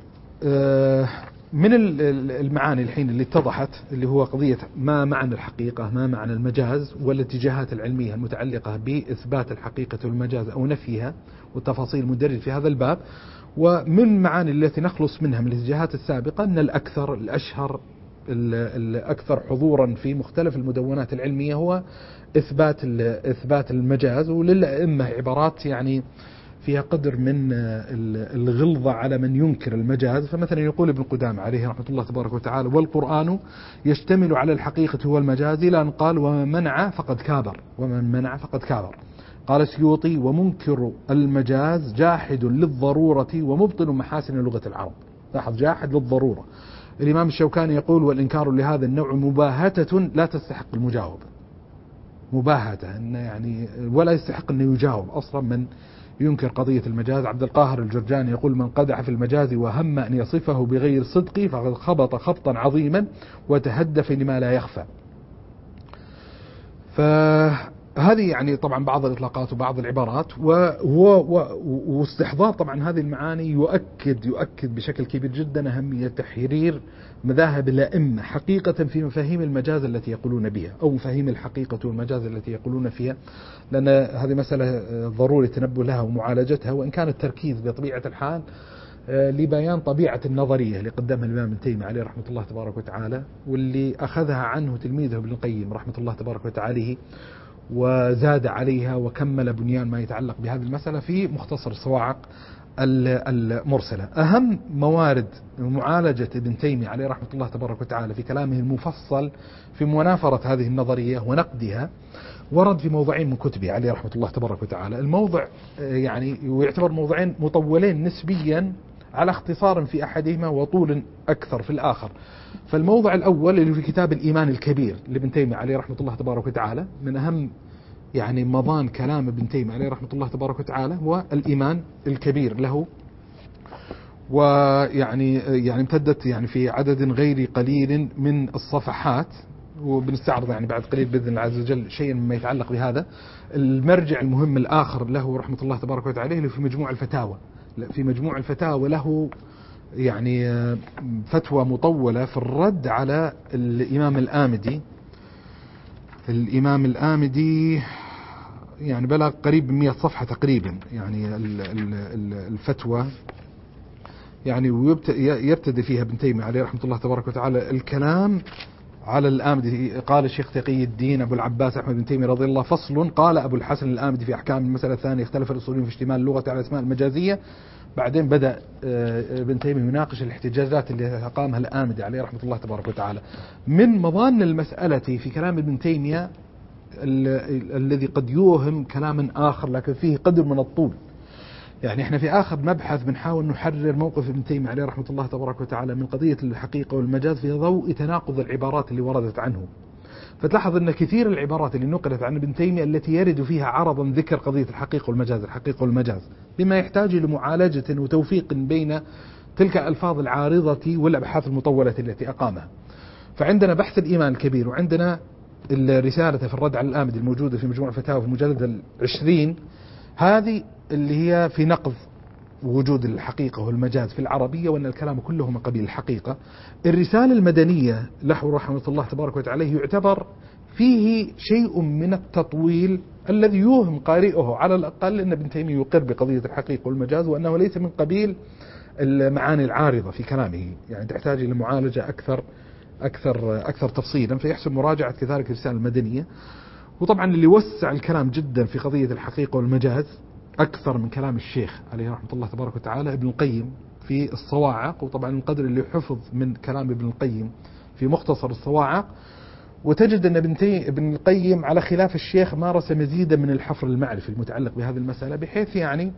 من المعاني الحين اللي اتضحت اللي هو قضية ما معنى الحقيقة، ما معنى المجاز، والاتجاهات العلمية المتعلقة بإثبات الحقيقة والمجاز أو نفيها، والتفاصيل المدرج في هذا الباب. ومن المعاني التي نخلص منها من الاتجاهات السابقة أن الأكثر الأشهر الأكثر حضورا في مختلف المدونات العلمية هو إثبات المجاز، وللأئمة عبارات يعني فيها قدر من الغلظة على من ينكر المجاز. فمثلا يقول ابن قدامة عليه رحمة الله تبارك وتعالى والقرآن يشتمل على الحقيقة والمجاز إلى أن قال ومن منع فقد كابر، ومن منع فقد كابر. قال السيوطي ومنكر المجاز جاحد للضرورة ومبطل محاسن لغة العرب. لاحظ جاحد للضرورة. الإمام الشوكاني يقول والإنكار لهذا النوع مباهتة لا تستحق المجاوبة، مباهتة إن يعني ولا يستحق أن يجاوب أصلا من ينكر قضية المجاز. عبد القاهر الجرجاني يقول من قدح في المجاز وهم أن يصفه بغير صدق فقد خبط خبطا عظيما وتهدف لما لا يخفى. فهذه يعني طبعا بعض الإطلاقات وبعض العبارات، واستحضار طبعا هذه المعاني يؤكد بشكل كبير جدا أهمية تحرير مذاهب الأئمة حقيقة في مفاهيم المجاز التي يقولون بها، أو مفاهيم الحقيقة والمجاز التي يقولون فيها، لأن هذه مسألة ضروري التنبه لها ومعالجتها، وإن كان التركيز بطبيعة الحال لبيان طبيعة النظرية اللي قدمها الإمام ابن تيمية عليه رحمة الله تبارك وتعالى، واللي أخذها عنه تلميذه ابن القيم رحمة الله تبارك وتعالى وزاد عليها وكمل بنيان ما يتعلق بهذه المسألة في مختصر الصواعق المرسلة. أهم موارد معالجة ابن تيمية عليه رحمة الله تبارك وتعالى في كلامه المفصل في منافرة هذه النظرية ونقدها ورد في موضعين من كتبه عليه رحمة الله تبارك وتعالى. الموضع يعني ويعتبر موضعين مطولين نسبيا على اختصار في أحدهما وطول أكثر في الآخر. فالموضع الأول اللي في كتاب الإيمان الكبير لابن تيمية عليه رحمة الله تبارك وتعالى، من أهم يعني مضان كلام ابن تيمية عليه رحمة الله تبارك وتعالى هو الإيمان الكبير له. ويعني امتدت يعني في عدد غير قليل من الصفحات، وبنستعرض يعني بعد قليل بإذن الله عز وجل شيء مما يتعلق بهذا. المرجع المهم الآخر له رحمة الله تبارك وتعالى اللي في مجموع الفتاوى. في مجموع الفتاوى له يعني فتوى مطولة في الرد على الإمام الآمدي. الإمام الآمدي يعني بلغ قريب من 100 صفحة تقريبا يعني الفتوى يعني، ويبتدي فيها ابن تيمية عليه رحمة الله تبارك وتعالى الكلام على الآمدي. قال الشيخ تقي الدين أبو العباس أحمد بن تيمية رضي الله: فصل. قال أبو الحسن الآمدي في أحكام المسألة الثانية: اختلف الأصوليون في اشتمال اللغة على الأسماء المجازية. بعدين بدأ ابن تيمية يناقش الاحتجاجات اللي أقامها الآمدي عليه رحمة الله تبارك وتعالى. من مضان المسألة في كلام ابن تيمية الذي قد يوهم كلاما آخر لكن فيه قدر من الطول. يعني احنا في آخر مبحث بنحاول نحرر موقف ابن تيمية عليه رحمة الله تبارك وتعالى من قضية الحقيقة والمجاز في ضوء تناقض العبارات اللي وردت عنه. فتلاحظ أن كثير العبارات اللي نقلت عن ابن تيمية التي يرد فيها عرضا ذكر قضية الحقيقة والمجاز، الحقيقة والمجاز، بما يحتاج لمعالجة وتوفيق بين تلك الألفاظ العارضة والأبحاث المطولة التي أقامها. فعندنا بحث الإيمان الكبير، وعندنا الرسالة في الرد على الآمدي الموجودة في مجموع الفتاوى في المجلد 20، هذه اللي هي في نقض وجود الحقيقة والمجاز في العربية، وأن الكلام كله من قبيل الحقيقة. الرسالة المدنية له رحمة الله تبارك وتعالى يعتبر فيه شيء من التطويل الذي يوهم قارئه على الأقل أن ابن تيمية يقر بقضية الحقيقة والمجاز، وأنه ليس من قبيل المعاني العارضة في كلامه، يعني تحتاج إلى معالجة أكثر تفصيلا، فيحسن مراجعة كذلك الرسالة المدنية. وطبعا اللي وسع الكلام جدا في قضية الحقيقة والمجاز أكثر من كلام الشيخ عليه رحمة الله تبارك وتعالى ابن القيم في الصواعق، وطبعا القدر اللي حفظ من كلام ابن القيم في مختصر الصواعق. وتجد أن ابن القيم على خلاف الشيخ مارس مزيدا من الحفر المعرفي المتعلق بهذه المسألة، بحيث يعني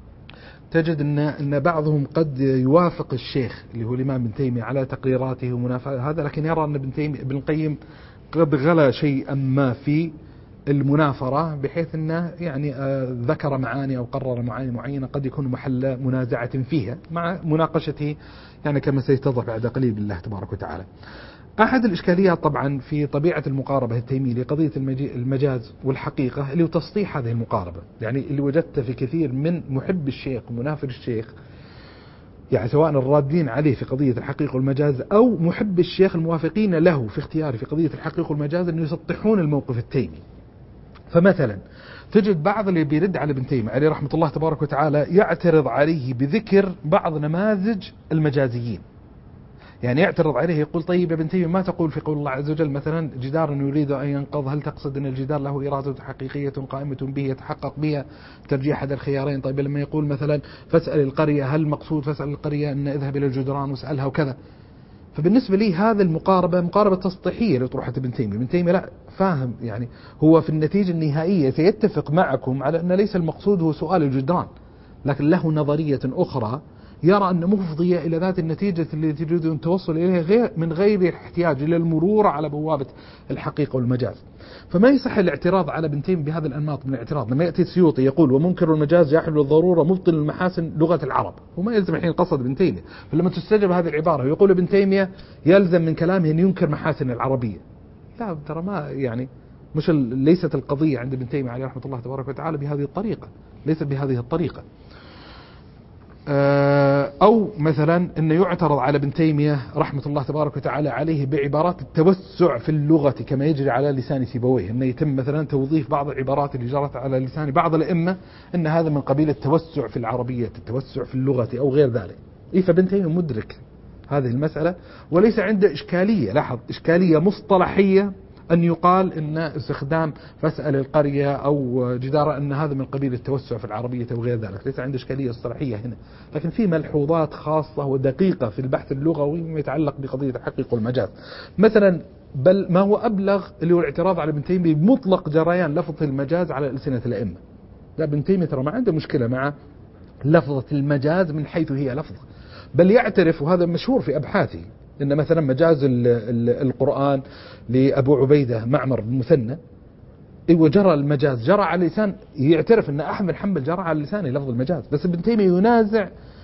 تجد أن بعضهم قد يوافق الشيخ اللي هو الإمام ابن تيمية على تقريراته ومنافاة هذا، لكن يرى أن ابن القيم قد غلا شيئا ما في المنافرة، بحيث أنه يعني ذكر معاني أو قرر معاني معينة قد يكون محل منازعة فيها مع مناقشته يعني كما سيتضح بعد قليل بالله تبارك وتعالى. أحد الإشكاليات طبعا في طبيعة المقاربة التيمية لقضية المجاز والحقيقة اللي هو تسطيح هذه المقاربة، يعني اللي وجدت في كثير من محب الشيخ ومنافر الشيخ، يعني سواء الرادين عليه في قضية الحقيقة والمجاز أو محب الشيخ الموافقين له في اختياره في قضية الحقيقة والمجاز، أن يسطحون الموقف التيمي. فمثلا تجد بعض اللي بيرد على ابن تيمية عليه رحمة الله تبارك وتعالى يعترض عليه بذكر بعض نماذج المجازيين، يعني يعترض عليه يقول: طيب يا ابن تيمية ما تقول في قول الله عز وجل مثلا جدار يريد أن ينقض، هل تقصد أن الجدار له إرادة حقيقية قائمة به يتحقق بها ترجيح أحد الخيارين؟ طيب لما يقول مثلا فاسأل القرية، هل المقصود فاسأل القرية أن اذهب إلى الجدران واسألها وكذا؟ فبالنسبة لي هذه المقاربة مقاربة تسطيحية لطروحة ابن تيمية. ابن تيمية لا فاهم، يعني هو في النتيجة النهائية سيتفق معكم على أن ليس المقصود هو سؤال الجدران، لكن له نظرية أخرى يرى أن مفضية إلى ذات النتيجة التي تريد أن توصل إليها من غير الاحتياج إلى المرور على بوابة الحقيقة والمجاز. فما يصح الاعتراض على ابن تيمية بهذا الأنماط من الاعتراض. لما يأتي السيوطي يقول: ومنكر المجاز جاحد للضرورة مبطل المحاسن لغة العرب، وما يلزم الحين قصد ابن تيمية. فلما تستجب هذه العبارة ويقول ابن تيمية يلزم من كلامه أن ينكر محاسن العربية، لا ترى ما يعني ليست القضية عند ابن تيمية عليه رحمة الله تبارك وتعالى بهذه الطريقة، ليست بهذه الطريقة. أو مثلا أنه يعترض على ابن تيمية رحمة الله تبارك وتعالى عليه بعبارات التوسع في اللغة كما يجري على لسان سيبويه، أنه يتم مثلا توظيف بعض العبارات اللي جرت على لسان بعض الأئمة أن هذا من قبيل التوسع في العربية، التوسع في اللغة أو غير ذلك. فابن تيمية مدرك هذه المسألة وليس عنده إشكالية، لاحظ إشكالية مصطلحية أن يقال أن استخدام فاسأل القرية أو جدار أن هذا من قبيل التوسع في العربية أو غير ذلك، ليس عنده إشكالية اصطلاحية هنا، لكن في ملحوظات خاصة ودقيقة في البحث اللغوي ما يتعلق بقضية الحقيقة والمجاز. مثلا بل ما هو أبلغ اللي هو الاعتراض على ابن تيمية بمطلق جريان لفظ المجاز على ألسنة الأئمة. لا، ابن تيمية ترى ما عنده مشكلة مع لفظة المجاز من حيث هي لفظة، بل يعترف، وهذا مشهور في أبحاثه، إن مثلا مجاز القرآن لأبو عبيدة معمر بن مثنى وجرى المجاز جرى على اللسان، يعترف أن أحمد بن حنبل جرى على لسانه لفظ المجاز، بس ابن تيمية ينازع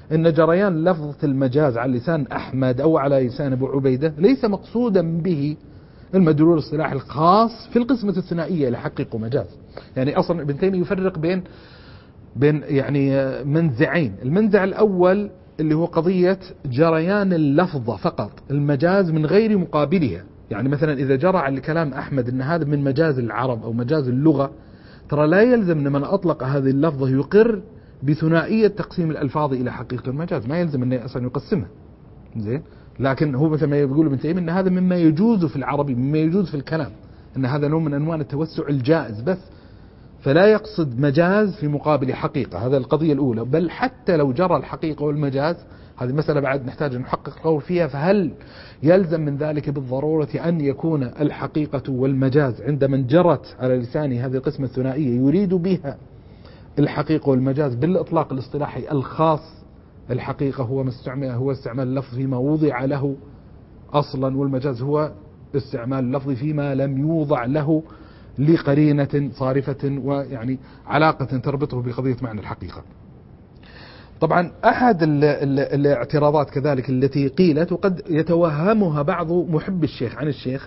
إن جريان لفظة المجاز على لسان أحمد أو على لسان أبو عبيدة ليس مقصودا به المدلول الصلاحي الخاص في القسمة الثنائية لحقيق ومجاز. يعني أصلا ابن تيمية يفرق بين يعني منزعين. المنزع الأول اللي هو قضية جريان اللفظة فقط، المجاز من غير مقابلها. يعني مثلا إذا جرى على كلام أحمد أن هذا من مجاز العرب أو مجاز اللغة، ترى لا يلزم أن من أطلق هذه اللفظة يقر بثنائية تقسيم الألفاظ إلى حقيقة المجاز، ما يلزم أنه أصلا يقسمها. زين، لكن هو مثل ما يقول ابن تيمية أن هذا مما يجوز في العربي، مما يجوز في الكلام، أن هذا نوع من أنواع التوسع الجائز بس، فلا يقصد مجاز في مقابل حقيقة. هذا القضية الأولى. بل حتى لو جرى الحقيقة والمجاز، هذه مسألة بعد نحتاج أن نحقق قول فيها، فهل يلزم من ذلك بالضرورة أن يكون الحقيقة والمجاز عند من جرت على لسان هذه القسمة الثنائية يريد بها الحقيقة والمجاز بالإطلاق الاصطلاحي الخاص؟ الحقيقة هو استعمال اللفظ فيما وضع له أصلا، والمجاز هو استعمال اللفظ فيما لم يوضع له لقرينة صارفة ويعني علاقة تربطه بقضية معنى الحقيقة. طبعا أحد الاعتراضات كذلك التي قيلت وقد يتوهمها بعض محب الشيخ عن الشيخ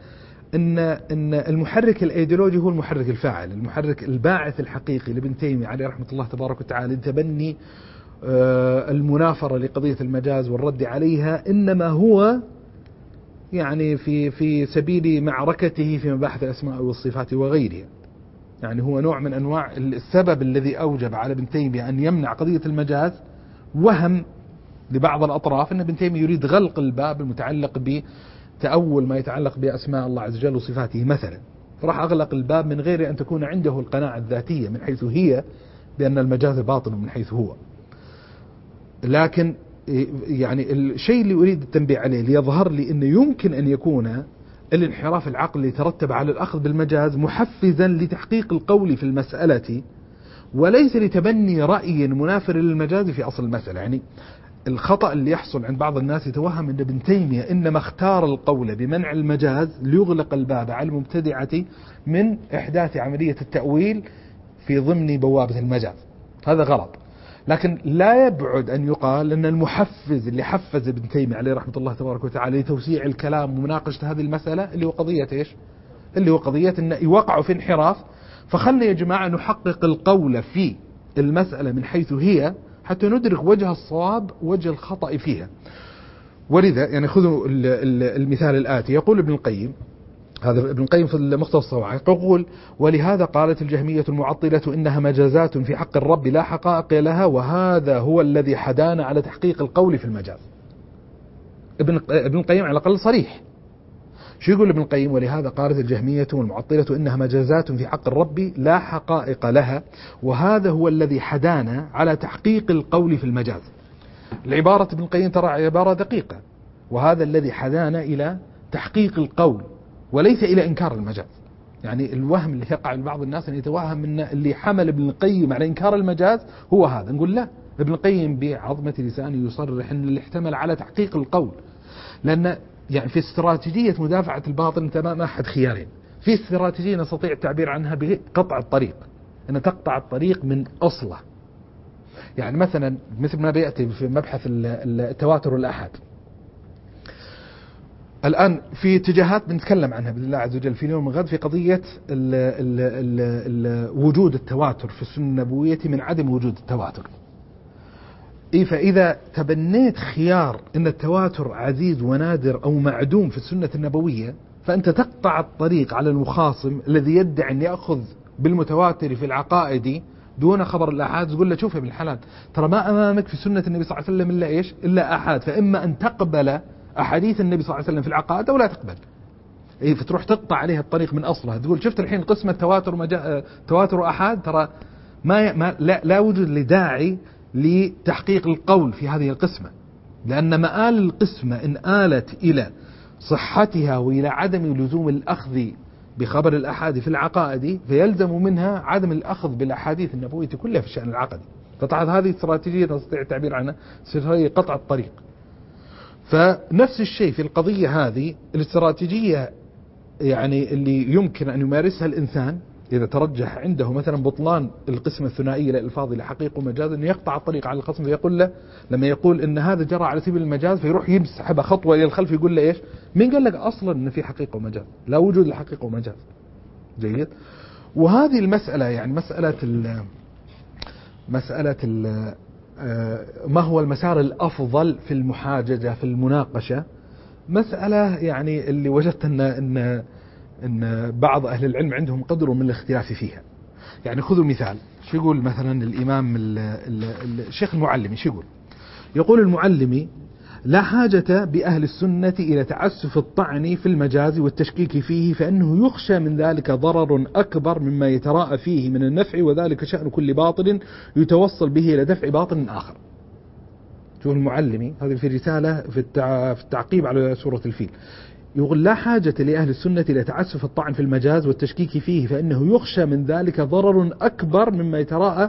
أن المحرك الأيديولوجي هو المحرك الفاعل، المحرك الباعث الحقيقي لابن تيمية عليه رحمة الله تبارك وتعالى لتبني المنافرة لقضية المجاز والرد عليها، إنما هو يعني في سبيل معركته في مباحث الأسماء والصفات وغيرها. يعني هو نوع من أنواع السبب الذي أوجب على ابن تيمية أن يمنع قضية المجاز، وهم لبعض الأطراف أن ابن تيمية يريد غلق الباب المتعلق بتأول ما يتعلق بأسماء الله عز وجل وصفاته مثلا، فراح أغلق الباب من غير أن تكون عنده القناعة الذاتية من حيث هي بأن المجاز باطل من حيث هو. لكن يعني الشيء اللي أريد التنبيه عليه ليظهر لي أنه يمكن أن يكون الانحراف العقلي يترتب على الأخذ بالمجاز محفزا لتحقيق القول في المسألة، وليس لتبني رأي منافر للمجاز في أصل المسألة. يعني الخطأ اللي يحصل عند بعض الناس يتوهم أن ابن تيمية إنما اختار القول بمنع المجاز ليغلق الباب على المبتدعة من إحداث عملية التأويل في ضمن بوابة المجاز. هذا غلط. لكن لا يبعد أن يقال أن المحفز اللي حفز ابن تيمية عليه رحمة الله تبارك وتعالى لتوسيع الكلام ومناقشة هذه المسألة اللي هو قضية إيش؟ اللي هو قضية أن يوقعوا في انحراف، فخلنا يا جماعة نحقق القول في المسألة من حيث هي حتى ندرك وجه الصواب وجه الخطأ فيها. ولذا يعني خذوا المثال الآتي. يقول ابن القيم، هذا ابن القيم في المختصر الصواعق، يقول: ولهذا قالت الجهمية المعطلة إنها مجازات في حق الرب لا حقائق لها، وهذا هو الذي حدانا على تحقيق القول في المجاز. ابن القيم على الأقل صريح. شو يقول ابن القيم؟ ولهذا قالت الجهمية المعطلة إنها مجازات في حق الرب لا حقائق لها، وهذا هو الذي حدانا على تحقيق القول في المجاز. العبارة ابن القيم ترى عبارة دقيقة، وهذا الذي حدانا إلى تحقيق القول وليس إلى إنكار المجاز. يعني الوهم اللي يقع لبعض الناس أن يتوهم أن اللي حمل ابن القيم على إنكار المجاز هو هذا. نقول لا، ابن القيم بعظمة لسانه يصرح أن اللي احتمل على تحقيق القول، لأن يعني في استراتيجية مدافعة الباطل أنت ما أحد خيارين. في استراتيجية نستطيع التعبير عنها بقطع الطريق، أن تقطع الطريق من أصله. يعني مثلا مثل ما بيأتي في مبحث التواتر والآحاد. الآن في اتجاهات بنتكلم عنها بإذن الله عز وجل في اليوم الغد في قضية وجود التواتر في السنة النبوية من عدم وجود التواتر. فإذا تبنيت خيار أن التواتر عزيز ونادر أو معدوم في السنة النبوية، فأنت تقطع الطريق على المخاصم الذي يدعي أن يأخذ بالمتواتر في العقائد دون خبر الآحاد. تقول له: شوف يا ابن الحلال، ترى ما أمامك في سنة النبي صلى الله عليه وسلم إلا إيش؟ إلا آحاد، فإما أن تقبل أحاديث النبي صلى الله عليه وسلم في العقائد أو لا تقبل. فتروح تقطع عليها الطريق من أصلها. تقول: شفت الحين قسمة تواتر وآحاد، ترى لا وجود لداعي لتحقيق القول في هذه القسمة، لأن مآل القسمة إن آلت إلى صحتها وإلى عدم لزوم الأخذ بخبر الأحاديث في العقائد، فيلزم منها عدم الأخذ بالأحاديث النبوية كلها في الشأن العقدي. فطبعا هذه استراتيجية نستطيع التعبير عنها استراتيجية قطع الطريق. فنفس الشيء في القضية هذه الاستراتيجية يعني اللي يمكن أن يمارسها الإنسان إذا ترجح عنده مثلا بطلان القسمة الثنائية للألفاظ إلى حقيقة ومجاز، أنه يقطع الطريق على الخصم فيقول له لما يقول إن هذا جرى على سبيل المجاز فيروح يسحب خطوة إلى الخلف يقول له إيش؟ مين قال لك أصلا إن في حقيقة ومجاز؟ لا وجود لحقيقة ومجاز. جيد. وهذه المسألة يعني مسألة ما هو المسار الأفضل في المحاججة في المناقشة، مسألة يعني اللي وجدت أن بعض أهل العلم عندهم قدر من الاختلاف فيها. يعني خذوا مثال، شو يقول مثلا الإمام الشيخ المعلمي، شو يقول المعلمي: لا حاجة بأهل السنة إلى تعسف الطعن في المجاز والتشكيك فيه، فإنه يخشى من ذلك ضرر أكبر مما يتراءى فيه من النفع، وذلك شأن كل باطل يتوصل به إلى دفع باطل آخر. شوف المعلمي هذه في رسالة في التعقيب على سورة الفيل، يقول: لا حاجة لأهل السنة إلى تعسف الطعن في المجاز والتشكيك فيه، فإنه يخشى من ذلك ضرر أكبر مما يتراءى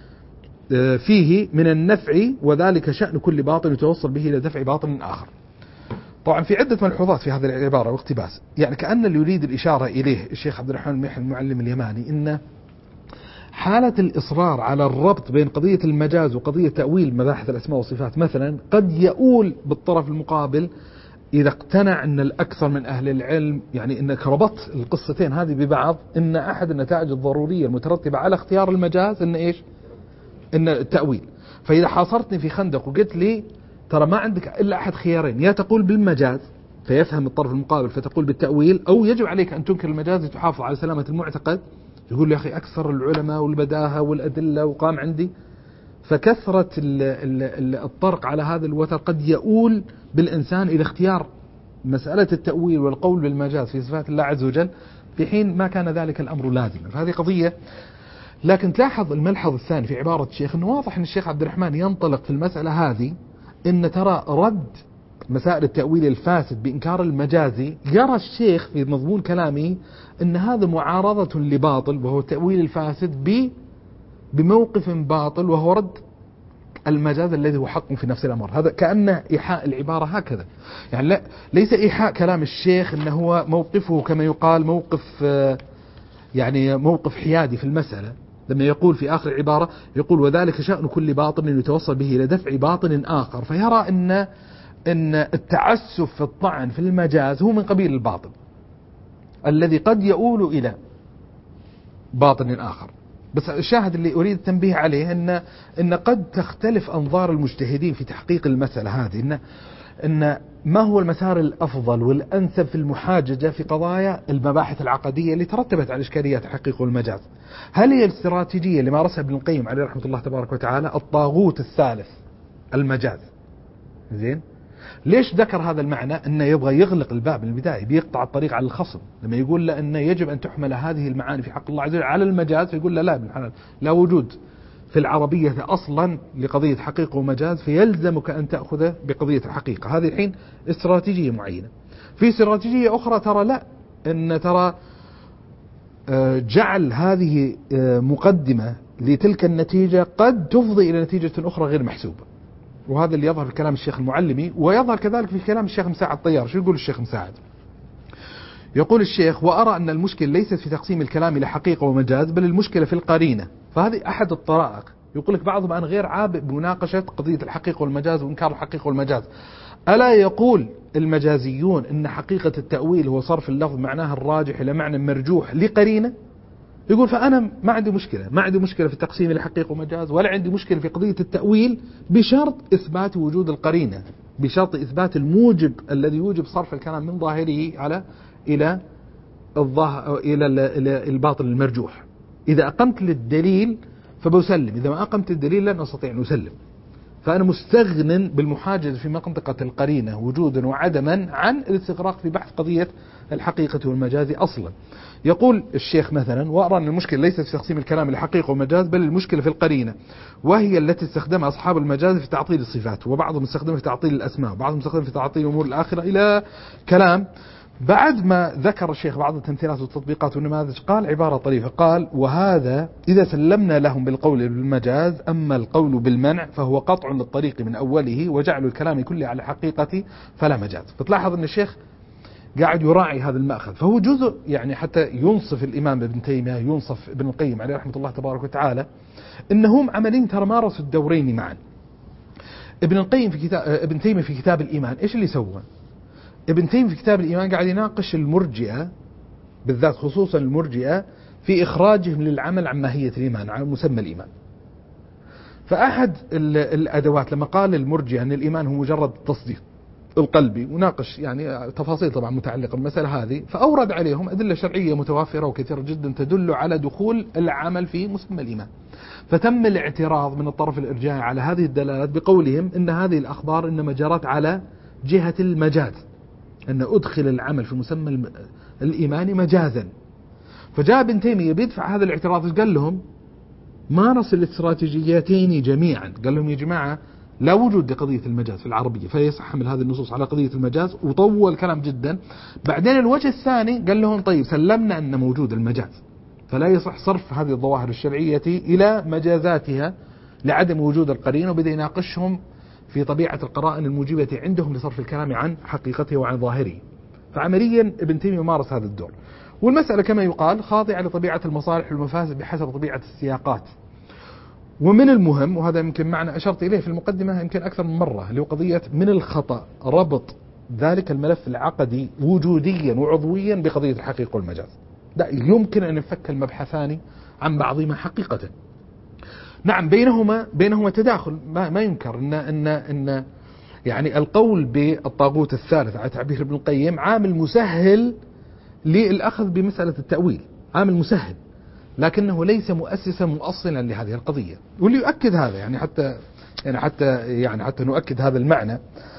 فيه من النفع، وذلك شأن كل باطل يتوصل به إلى دفع باطل آخر. طبعا في عدة ملحوظات في هذه العبارة واقتباس، يعني كأن اللي يريد الإشارة إليه الشيخ عبد الرحمن الميح المعلم اليماني إن حالة الإصرار على الربط بين قضية المجاز وقضية تأويل مباحث الأسماء والصفات مثلا قد يؤول بالطرف المقابل إذا اقتنع أن الأكثر من أهل العلم، يعني أنك ربطت القصتين هذه ببعض، أن أحد النتائج الضرورية المترتبة على اختيار المجاز أن إيش؟ أن التأويل. فإذا حاصرتني في خندق وقلت لي ترى ما عندك إلا أحد خيارين، يا تقول بالمجاز فيفهم الطرف المقابل فتقول بالتأويل، أو يجب عليك أن تنكر المجاز لتحافظ على سلامة المعتقد. يقول لي: يا أخي أكثر العلماء والبداهة والأدلة وقام عندي. فكثرة الطرق على هذا الوتر قد يؤول بالإنسان إلى اختيار مسألة التأويل والقول بالمجاز في صفات الله عز وجل في حين ما كان ذلك الأمر لازما. فهذه قضية. لكن تلاحظ الملحظ الثاني في عبارة الشيخ أنه واضح أن الشيخ عبد الرحمن ينطلق في المسألة هذه أن ترى رد مسائل التأويل الفاسد بإنكار المجازي، يرى الشيخ في مضمون كلامه أن هذا معارضة لباطل وهو التأويل الفاسد بموقف باطل وهو رد المجاز الذي هو حق في نفس الأمر. هذا كأنه إيحاء العبارة هكذا، يعني لا ليس إيحاء كلام الشيخ أنه هو موقفه كما يقال موقف يعني موقف حيادي في المسألة، لما يقول في آخر العبارة يقول: وذلك شأن كل باطل يتوصل به إلى دفع باطل آخر. فيرى أن التعسف في الطعن في المجاز هو من قبيل الباطل الذي قد يؤول إلى باطل آخر. بس الشاهد اللي أريد التنبيه عليه أن قد تختلف أنظار المجتهدين في تحقيق المسألة هذه، أن ما هو المسار الأفضل والأنسب في المحاججة في قضايا المباحث العقدية اللي ترتبت على إشكاليات الحقيقة والمجاز. هل هي الاستراتيجية اللي مارسها ابن القيم عليه رحمة الله تبارك وتعالى الطاغوت الثالث المجاز؟ زين، ليش ذكر هذا المعنى؟ أنه يبغى يغلق الباب من البداية، بيقطع الطريق على الخصم. لما يقول له أنه يجب أن تحمل هذه المعاني في حق الله عز وجل على المجاز، فيقول له: لا ابن الحلال، لا وجود في العربية أصلا لقضية حقيقة ومجاز، فيلزمك أن تأخذ بقضية الحقيقة. هذه الحين استراتيجية معينة. في استراتيجية أخرى ترى لا، أن ترى جعل هذه مقدمة لتلك النتيجة قد تفضي إلى نتيجة أخرى غير محسوبة. وهذا اللي يظهر في كلام الشيخ المعلمي، ويظهر كذلك في كلام الشيخ مساعد طيار. شو يقول الشيخ مساعد؟ يقول الشيخ: وأرى أن المشكلة ليست في تقسيم الكلام إلى حقيقة ومجاز، بل المشكلة في القرينة. فهذه أحد الطرائق. يقول لك بعضهم أنا غير عابئ بمناقشة قضية الحقيقة والمجاز وإنكار الحقيقة والمجاز. ألا يقول المجازيون إن حقيقة التأويل هو صرف اللفظ معناه الراجح إلى معنى مرجوح لقرينة؟ يقول: فأنا ما عندي مشكلة في التقسيم إلى حقيقة ومجاز، ولا عندي مشكلة في قضية التأويل بشرط إثبات وجود القرينة، بشرط إثبات الموجب الذي يوجب صرف الكلام من ظاهره إلى الباطل المرجوح. إذا أقمت للدليل فبسلم، إذا ما أقمت الدليل لن أستطيع أن أسلم. فأنا مستغن بالمحاجز في منطقة القرينة وجودا وعدما عن الاستغراق في بحث قضية الحقيقة والمجاز أصلا. يقول الشيخ مثلا: وأرى أن المشكلة ليست في تقسيم الكلام إلى حقيقة ومجاز، بل المشكلة في القرينة، وهي التي استخدمها أصحاب المجاز في تعطيل الصفات، وبعضهم استخدمها في تعطيل الأسماء، وبعضهم استخدمها في تعطيل أمور الآخرة، إلى كلام. بعد ما ذكر الشيخ بعض التمثيلات والتطبيقات والنماذج قال عبارة طريفة، قال: وهذا إذا سلمنا لهم بالقول بالمجاز، أما القول بالمنع فهو قطع للطريق من أوله وجعل الكلام كله على حقيقة فلا مجاز. فتلاحظ أن الشيخ قاعد يراعي هذا المأخذ. فهو جزء يعني حتى ينصف الإمام ابن تيمية، ينصف ابن القيم عليه رحمة الله تبارك وتعالى، إنهم عملين ترى مارسوا الدورين معا. ابن تيمية في كتاب الإيمان إيش اللي سوى؟ ابن تيمية في كتاب الإيمان قاعد يناقش المرجئة بالذات، خصوصا المرجئة في إخراجهم للعمل عن ماهية الإيمان، عن مسمى الإيمان. فأحد الأدوات لما قال المرجئة أن الإيمان هو مجرد تصديق القلبي، وناقش يعني تفاصيل طبعا متعلقة بالمسألة هذه، فأورد عليهم أدلة شرعية متوافرة وكثيرة جدا تدل على دخول العمل في مسمى الإيمان. فتم الاعتراض من الطرف الإرجاعي على هذه الدلالات بقولهم إن هذه الأخبار إنما جرت على جهة المجاز، أن أدخل العمل في مسمى الإيمان مجازا. فجاء ابن تيمية بيدفع هذا الاعتراض، قال لهم مارس الاستراتيجيتين جميعا، قال لهم يا جماعة لا وجود لقضية المجاز في العربية، فيصح حمل هذه النصوص على قضية المجاز، وطول كلام جدا. بعدين الوجه الثاني قال لهم طيب سلمنا أن موجود المجاز، فلا يصح صرف هذه الظواهر الشرعية إلى مجازاتها لعدم وجود القرينة، وبدأ يناقشهم في طبيعة القرائن الموجبة عندهم لصرف الكلام عن حقيقته وعن ظاهره. فعمليا ابن تيمية مارس هذا الدور. والمسألة كما يقال خاضعة لطبيعة المصالح والمفاسد بحسب طبيعة السياقات. ومن المهم، وهذا يمكن معنى أشرت إليه في المقدمة يمكن أكثر من مرة، اللي هو قضية من الخطأ ربط ذلك الملف العقدي وجوديا وعضويا بقضية الحقيقة والمجاز. لا يمكن أن يفك المبحثان عن بعضهما حقيقة. نعم بينهما تداخل ما ينكر إن يعني القول بالطاغوت الثالث على تعبير ابن القيم عامل مسهل للأخذ بمسألة التأويل، عامل مسهل، لكنه ليس مؤسسا مؤصلا لهذه القضية. واللي يؤكد هذا يعني حتى نؤكد هذا المعنى،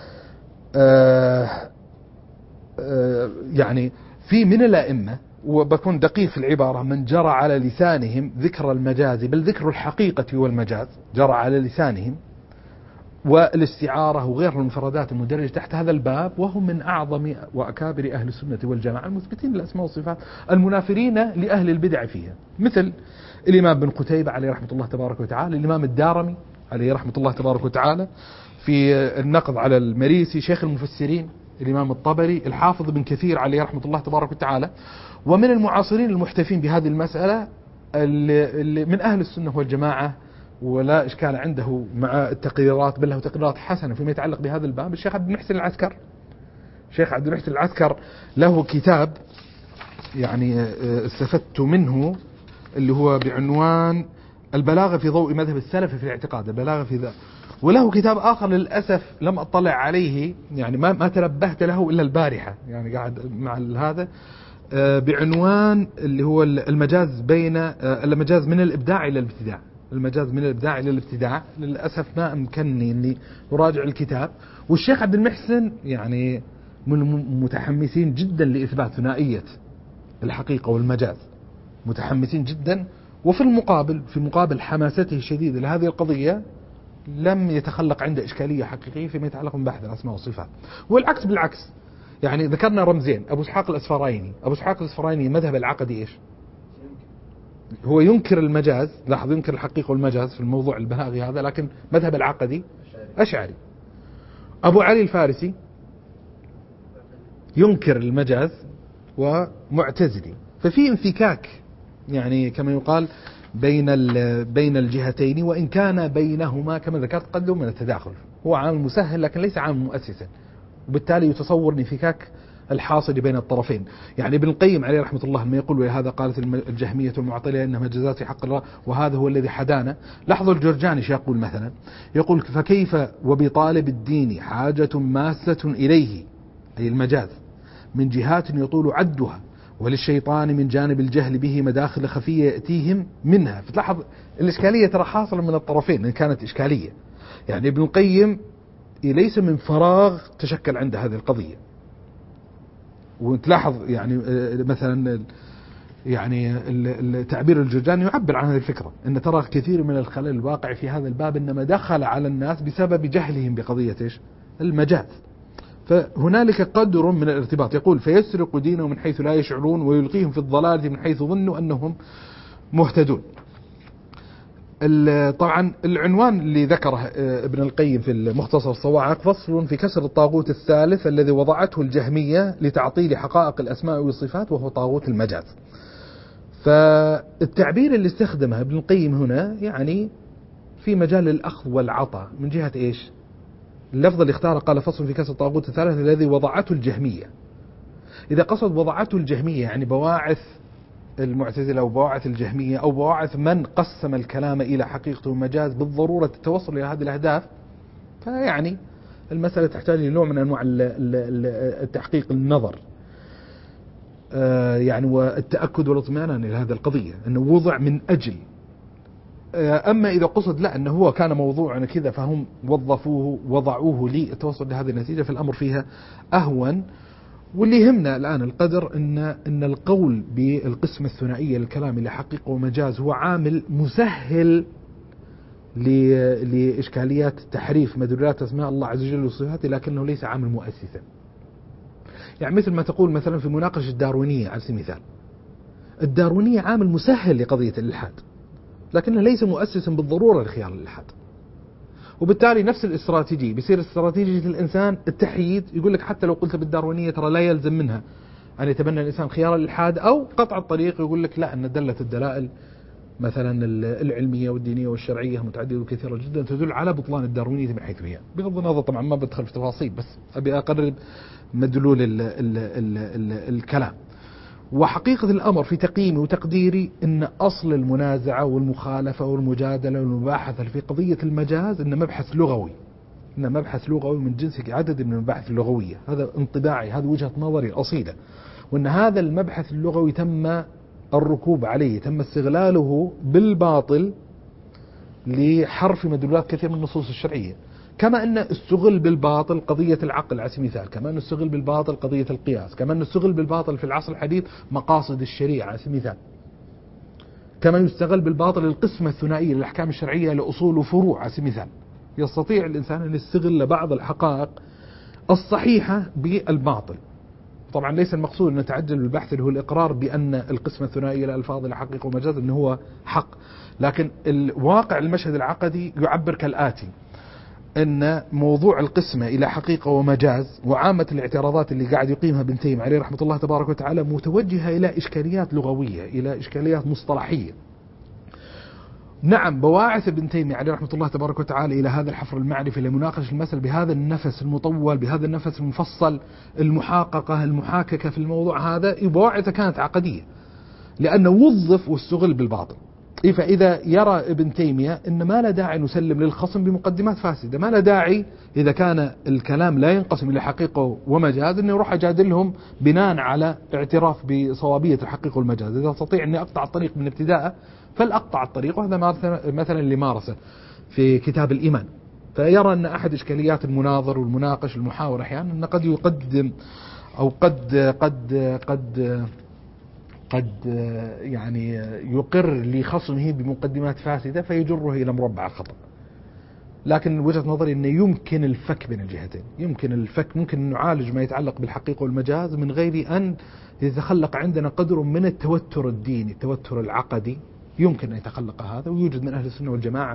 يعني في من الأئمة، وبكون دقيق في العبارة، من جرى على لسانهم ذكر المجاز، بل ذكر الحقيقة والمجاز جرى على لسانهم، والاستعارة وغير المفردات المدرجة تحت هذا الباب، وهم من أعظم وأكابر أهل السنة والجماعة المثبتين للأسماء والصفات المنافرين لأهل البدع فيها، مثل الإمام ابن قتيبة عليه رحمة الله تبارك وتعالى، الإمام الدارمي عليه رحمة الله تبارك وتعالى في النقد على المريسي، شيخ المفسرين الإمام الطبري، الحافظ ابن كثير عليه رحمة الله تبارك وتعالى. ومن المعاصرين المحتفين بهذه المسألة اللي من أهل السنة والجماعة ولا إشكال عنده مع التقريرات، بل له تقريرات حسنة فيما يتعلق بهذا الباب، الشيخ عبد المحسن العسكر. الشيخ عبد المحسن العسكر له كتاب يعني استفدت منه اللي هو بعنوان البلاغة في ضوء مذهب السلف في الاعتقاد، البلاغة في ذا. وله كتاب آخر للأسف لم أطلع عليه، يعني ما تنبهت له إلا البارحة، يعني قاعد مع هذا، بعنوان اللي هو المجاز من الإبداع إلى الابتداع. المجاز من الإبداع إلى الابتداع. للأسف ما أمكنني أني أراجع الكتاب. والشيخ عبد المحسن يعني من المتحمسين جدا لإثبات ثنائية الحقيقة والمجاز، متحمسين جدا. وفي المقابل، في مقابل حماسته الشديدة لهذه القضية، لم يتخلق عنده إشكالية حقيقية فيما يتعلق ببحث الأسماء والصفات. والعكس بالعكس، يعني ذكرنا رمزين، أبو إسحاق الأسفرايني مذهب العقدي إيش؟ هو ينكر المجاز، لاحظ ينكر الحقيقة والمجاز في الموضوع البلاغي هذا، لكن مذهب العقدي أشعري. أبو علي الفارسي ينكر المجاز ومعتزلي. ففي انفكاك يعني كما يقال بين الجهتين، وإن كان بينهما كما ذكرت قدر من التداخل. هو عامل مسهل لكن ليس عامل مؤسسا، وبالتالي يتصور انفكاك الحاصل بين الطرفين. يعني ابن القيم عليه رحمة الله لما يقول ولهذا قالت الجهمية والمعطلة إنها مجازات في حق الله وهذا هو الذي حدانا. لاحظوا الجرجاني يقول مثلا، يقول فكيف وبطالب الدين حاجة ماسة إليه، أي المجاز، من جهات يطول عدها، وللشيطان من جانب الجهل به مداخل خفية يأتيهم منها. فتلاحظ الإشكالية ترى حاصلة من الطرفين إن كانت إشكالية. يعني ابن القيم ليس من فراغ تشكل عند هذه القضية. وتلاحظ يعني مثلا يعني التعبير الجرجاني يعبر عن هذه الفكرة، أن ترى كثير من الخلل الواقع في هذا الباب إنما دخل على الناس بسبب جهلهم بقضية إيش؟ المجاز. فهنالك قدر من الارتباط. يقول فيسرق دينه من حيث لا يشعرون ويلقيهم في الضلال من حيث ظنوا أنهم مهتدون. طبعا العنوان اللي ذكره ابن القيم في المختصر الصواعق: فصل في كسر الطاغوت الثالث الذي وضعته الجهمية لتعطيل حقائق الأسماء والصفات، وهو طاغوت المجاز. فالتعبير اللي استخدمه ابن القيم هنا يعني في مجال الأخذ والعطاء من جهة إيش؟ اللفظ اللي اختاره قال: فصل في كسر الطاغوت الثالث الذي وضعته الجهمية. إذا قصد وضعته الجهمية يعني بواعث المعتزلة أو بواعث الجهمية أو بواعث من قسم الكلام إلى حقيقة ومجاز بالضرورة التوصل إلى هذه الأهداف، فيعني المسألة تحتاج لنوع من أنواع التحقيق النظر يعني والتأكد والاطمئنان إلى هذه القضية أنه وضع من أجل. أما إذا قصد لا أنه هو كان موضوعنا كذا فهم وضعوه للتوصل لهذه النتيجة، فالأمر فيها أهون. واللي يهمنا الآن القدر أن القول بالقسمة الثنائية للكلام إلى حقيقة ومجاز هو عامل مسهل لإشكاليات تحريف مدلولات أسماء الله عز وجل وصفاته، لكنه ليس عامل مؤسسا. يعني مثل ما تقول مثلا في مناقشة الداروينية على سبيل المثال، الداروينية عامل مسهل لقضية الإلحاد، لكنه ليس مؤسسا بالضرورة لخيار الإلحاد. وبالتالي نفس الاستراتيجية بيصير استراتيجية الإنسان التحييد، يقول لك حتى لو قلت بالداروينية ترى لا يلزم منها أن يتبنى الإنسان خيار الإلحاد، أو قطع الطريق يقول لك لا، أن دلت الدلائل مثلا العلمية والدينية والشرعية متعددة وكثيرة جدا تدل على بطلان الداروينية من حيث هي. بغض النظر طبعا ما بدخل في تفاصيل، بس أبي أقرب مدلول الكلام. وحقيقة الأمر في تقييمي وتقديري أن أصل المنازعة والمخالفة والمجادلة والمباحثة في قضية المجاز أن مبحث لغوي، أن مبحث لغوي من جنس عدد من المباحث اللغوية. هذا انطباعي، هذا وجهة نظري الأصيلة. وأن هذا المبحث اللغوي تم الركوب عليه، تم استغلاله بالباطل لحرف مدلولات كثير من النصوص الشرعية، كما أن استغل بالباطل قضية العقل على سبيل المثال، كما أن استغل بالباطل قضية القياس، كما أن استغل بالباطل في العصر الحديث مقاصد الشريعة على سبيل المثال، كما يستغل بالباطل القسمة الثنائية للأحكام الشرعية لأصول وفروع على سبيل المثال. يستطيع الإنسان أن يستغل بعض الحقائق الصحيحة بالباطل. طبعا ليس المقصود أن نتعجل بالبحث اللي هو الإقرار بأن القسمة الثنائية للألفاظ إلى حقيقة ومجاز أنه هو حق، لكن الواقع المشهد العقدي يعبر كالآتي: أن موضوع القسمة إلى حقيقة ومجاز وعامة الاعتراضات اللي قاعد يقيمها ابن تيمية عليه رحمة الله تبارك وتعالى متوجهة إلى إشكاليات لغوية، إلى إشكاليات مصطلحية. نعم، بواعث ابن تيمية عليه رحمة الله تبارك وتعالى إلى هذا الحفر المعرفي لمناقشة المسألة بهذا النفس المطول، بهذا النفس المفصل، المحاققة المحاككة في الموضوع هذا، بواعثه كانت عقدية لأنه وظف واستغل بالباطل. فإذا يرى ابن تيمية أن ما لا داعي نسلم للخصم بمقدمات فاسدة، ما لا داعي إذا كان الكلام لا ينقسم إلى حقيقة ومجاز أن يروح أجادلهم بناء على اعتراف بصوابية الحقيقة والمجاز. إذا أستطيع أن أقطع الطريق من ابتداء فلأقطع الطريق، وهذا مثلا اللي مارسه في كتاب الإيمان. فيرى أن أحد إشكاليات المناظر والمناقش المحاور أحيانا أن قد يقدم أو قد يعني يقر لخصمه بمقدمات فاسدة فيجره إلى مربع الخطأ. لكن وجهة نظري أنه يمكن الفك بين الجهتين، ممكن نعالج ما يتعلق بالحقيقة والمجاز من غير أن يتخلق عندنا قدر من التوتر الديني، التوتر العقدي. يمكن أن يتخلق هذا، ويوجد من أهل السنة والجماعة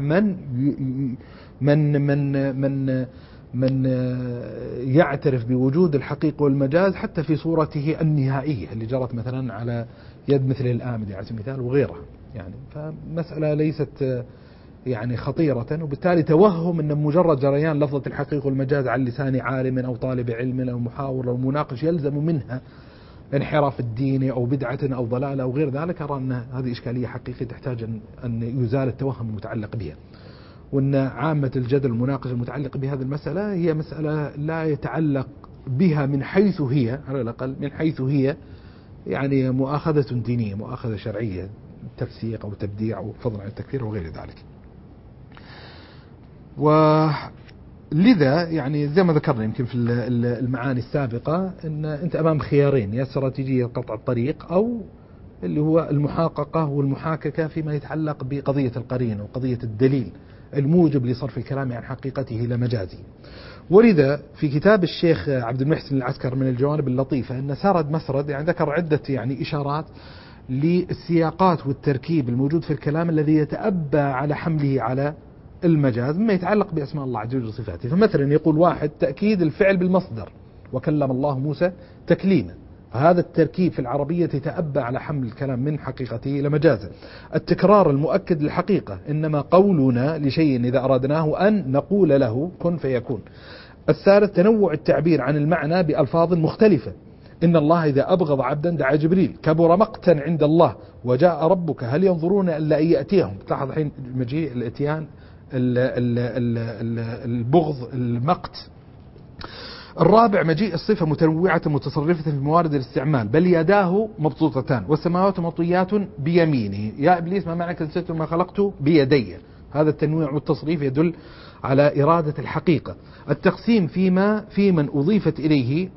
من يعترف بوجود الحقيقة والمجاز حتى في صورته النهائية اللي جرت مثلا على يد مثل الآمدي على سبيل المثال وغيرها. يعني فمسألة ليست يعني خطيرة، وبالتالي توهم أن مجرد جريان لفظة الحقيقة والمجاز على لسان عالم أو طالب علم أو محاور أو مناقش يلزم منها انحراف الديني أو بدعة أو ضلالة أو غير ذلك. أرى أن هذه إشكالية حقيقية تحتاج أن يزال التوهم المتعلق بها، وأن عامة الجدل المناقشة المتعلق بهذه المسألة هي مسألة لا يتعلق بها من حيث هي، على الأقل من حيث هي يعني مؤاخذة دينية، مؤاخذة شرعية، تفسيق أو تبديع أو فضل عن التكفير وغير ذلك. ولذا يعني زي ما ذكرنا يمكن في المعاني السابقة أن أنت أمام خيارين: يا استراتيجية قطع الطريق، أو اللي هو المحاققة والمحاككة فيما يتعلق بقضية القرين وقضية الدليل الموجب لصرف الكلام عن حقيقته إلى مجازه. ولذا في كتاب الشيخ عبد المحسن العسكر من الجوانب اللطيفة أن مسرد يعني ذكر عدة يعني إشارات للسياقات والتركيب الموجود في الكلام الذي يتأبى على حمله على المجاز مما يتعلق بأسماء الله عز وجل وصفاته. فمثلا يقول واحد تأكيد الفعل بالمصدر وكلم الله موسى تكليما، هذا التركيب في العربية يتأبى على حمل الكلام من حقيقته إلى مجازه. التكرار المؤكد للحقيقة، إنما قولنا لشيء إذا أرادناه أن نقول له كن فيكون. الثالث تنوع التعبير عن المعنى بألفاظ مختلفة، إن الله إذا أبغض عبدا دعا جبريل، كبر مقتا عند الله، وجاء ربك هل ينظرون إلا أن يأتيهم. تلاحظ الحين مجيء الاتيان، البغض، المقت. الرابع مجيء الصفة متنوعة متصرفة في موارد الاستعمال، بل يداه مبسوطتان والسماوات مطويات بيمينه، يا إبليس ما معنى كنسيت ما خلقته بيدي. هذا التنويع والتصريف يدل على إرادة الحقيقة. التقسيم في من أضيفت إليه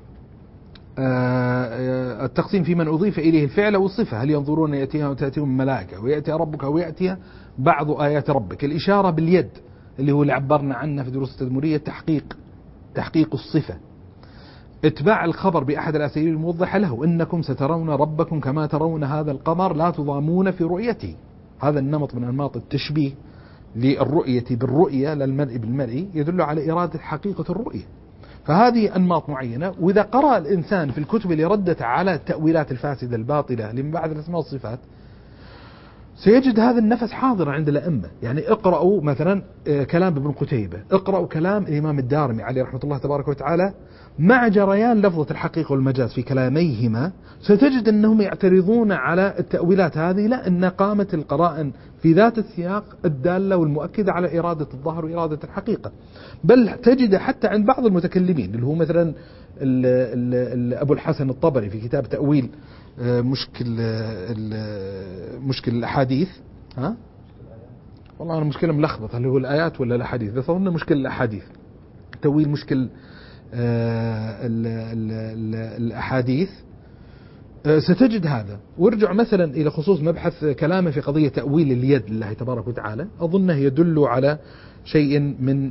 التقسيم في من أضيف إليه الفعل والصفة، هل ينظرون يأتيها وتأتيهم الملائكة ويأتي ربك ويأتي بعض آيات ربك. الإشارة باليد اللي هو اللي عبرنا عنه في دروس التدمرية، تحقيق الصفة. اتباع الخبر بأحد الأساليب الموضحة له، إنكم سترون ربكم كما ترون هذا القمر لا تضامون في رؤيته. هذا النمط من أنماط التشبيه للرؤية بالرؤية للمرء بالمرء، يدل على إرادة حقيقة الرؤية. فهذه أنماط معينة، وإذا قرأ الإنسان في الكتب اللي ردت على التأويلات الفاسدة الباطلة لمن بعد الأسماء والصفات سيجد هذا النفس حاضرا عند الأئمة. يعني اقرأوا مثلا كلام ابن قتيبة، اقرأوا كلام الإمام الدارمي عليه رحمة الله تبارك وتعالى، مع جريان لفظة الحقيقة والمجاز في كلاميهما ستجد أنهم يعترضون على التأويلات هذه، لأن قامت القرائن في ذات السياق الدالة والمؤكدة على إرادة الظاهر وإرادة الحقيقة. بل تجد حتى عند بعض المتكلمين اللي هو مثلا أبو الحسن الطبري في كتاب تأويل مشكل الأحاديث. ها والله أنا مشكلة ملخبط، هل هو الآيات ولا الأحاديث؟ بس أظن مشكل الأحاديث، تأويل مشكل الأحاديث. ستجد هذا. وارجع مثلا إلى خصوص مبحث كلامه في قضية تأويل اليد لله تبارك وتعالى، أظنه يدل على شيء من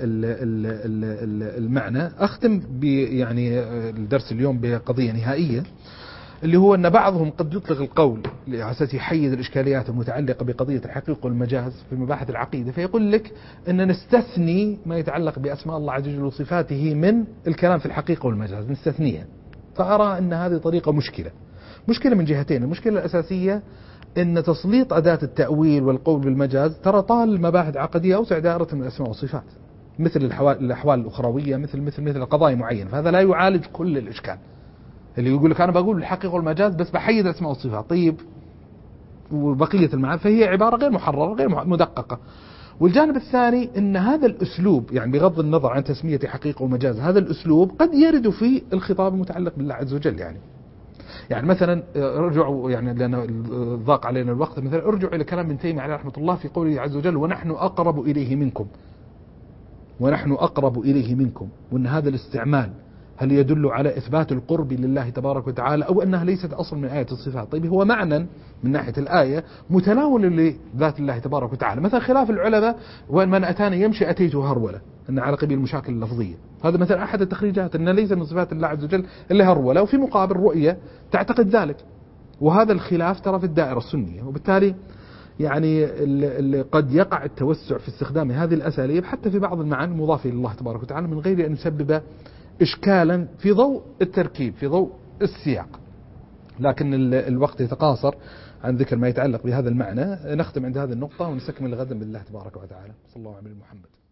المعنى. أختم يعني الدرس اليوم بقضية نهائية، اللي هو أن بعضهم قد يطلق القول على أساس يحيز الإشكاليات المتعلقة بقضية الحقيقة والمجاز في مباحث العقيدة، فيقول لك أن نستثني ما يتعلق بأسماء الله عز وجل وصفاته من الكلام في الحقيقة والمجاز، نستثنيها. فأرى أن هذه طريقة مشكلة من جهتين. المشكلة الأساسية أن تسليط أداة التأويل والقول بالمجاز ترى طال المباحث عقدية أوسع دائرة من الأسماء والصفات، مثل الأحوال الأخروية، مثل قضايا معينة. فهذا لا يعالج كل الإشكال. اللي يقول لك أنا بقول الحقيقة والمجاز بس بحيد الأسماء والصفات، طيب وبقية المعاني فهي عبارة غير محررة غير مدققة. والجانب الثاني أن هذا الأسلوب، يعني بغض النظر عن تسمية حقيقة ومجاز، هذا الأسلوب قد يرد في الخطاب المتعلق بالله عز وجل. يعني مثلا ارجعوا، يعني لأن ضاق علينا الوقت، مثلا ارجعوا إلى كلام ابن تيمية عليه رحمة الله في قوله عز وجل ونحن أقرب إليه منكم، وأن هذا الاستعمال هل يدل على إثبات القرب لله تبارك وتعالى أو أنها ليست أصل من آية الصفات؟ طيب هو معنى من ناحية الآية متناول لذات الله تبارك وتعالى. مثلا خلاف العلماء وأن من أتاني يمشي أتيته هرولة، أن على قبيل المشاكل اللفظية، هذا مثلا أحد التخريجات، أن ليس من صفات الله عز وجل إلا هرولة، وفي مقابل رؤية تعتقد ذلك. وهذا الخلاف ترى في الدائرة السنية، وبالتالي يعني قد يقع التوسع في استخدام هذه الأساليب حتى في بعض المعاني المضافة لله تبارك وتعالى من غير أن يسبب إشكالا في ضوء التركيب، في ضوء السياق. لكن الوقت يتقاصر عن ذكر ما يتعلق بهذا المعنى. نختم عند هذه النقطة ونستكمل غدا بالله تبارك وتعالى. صلى الله عليه محمد.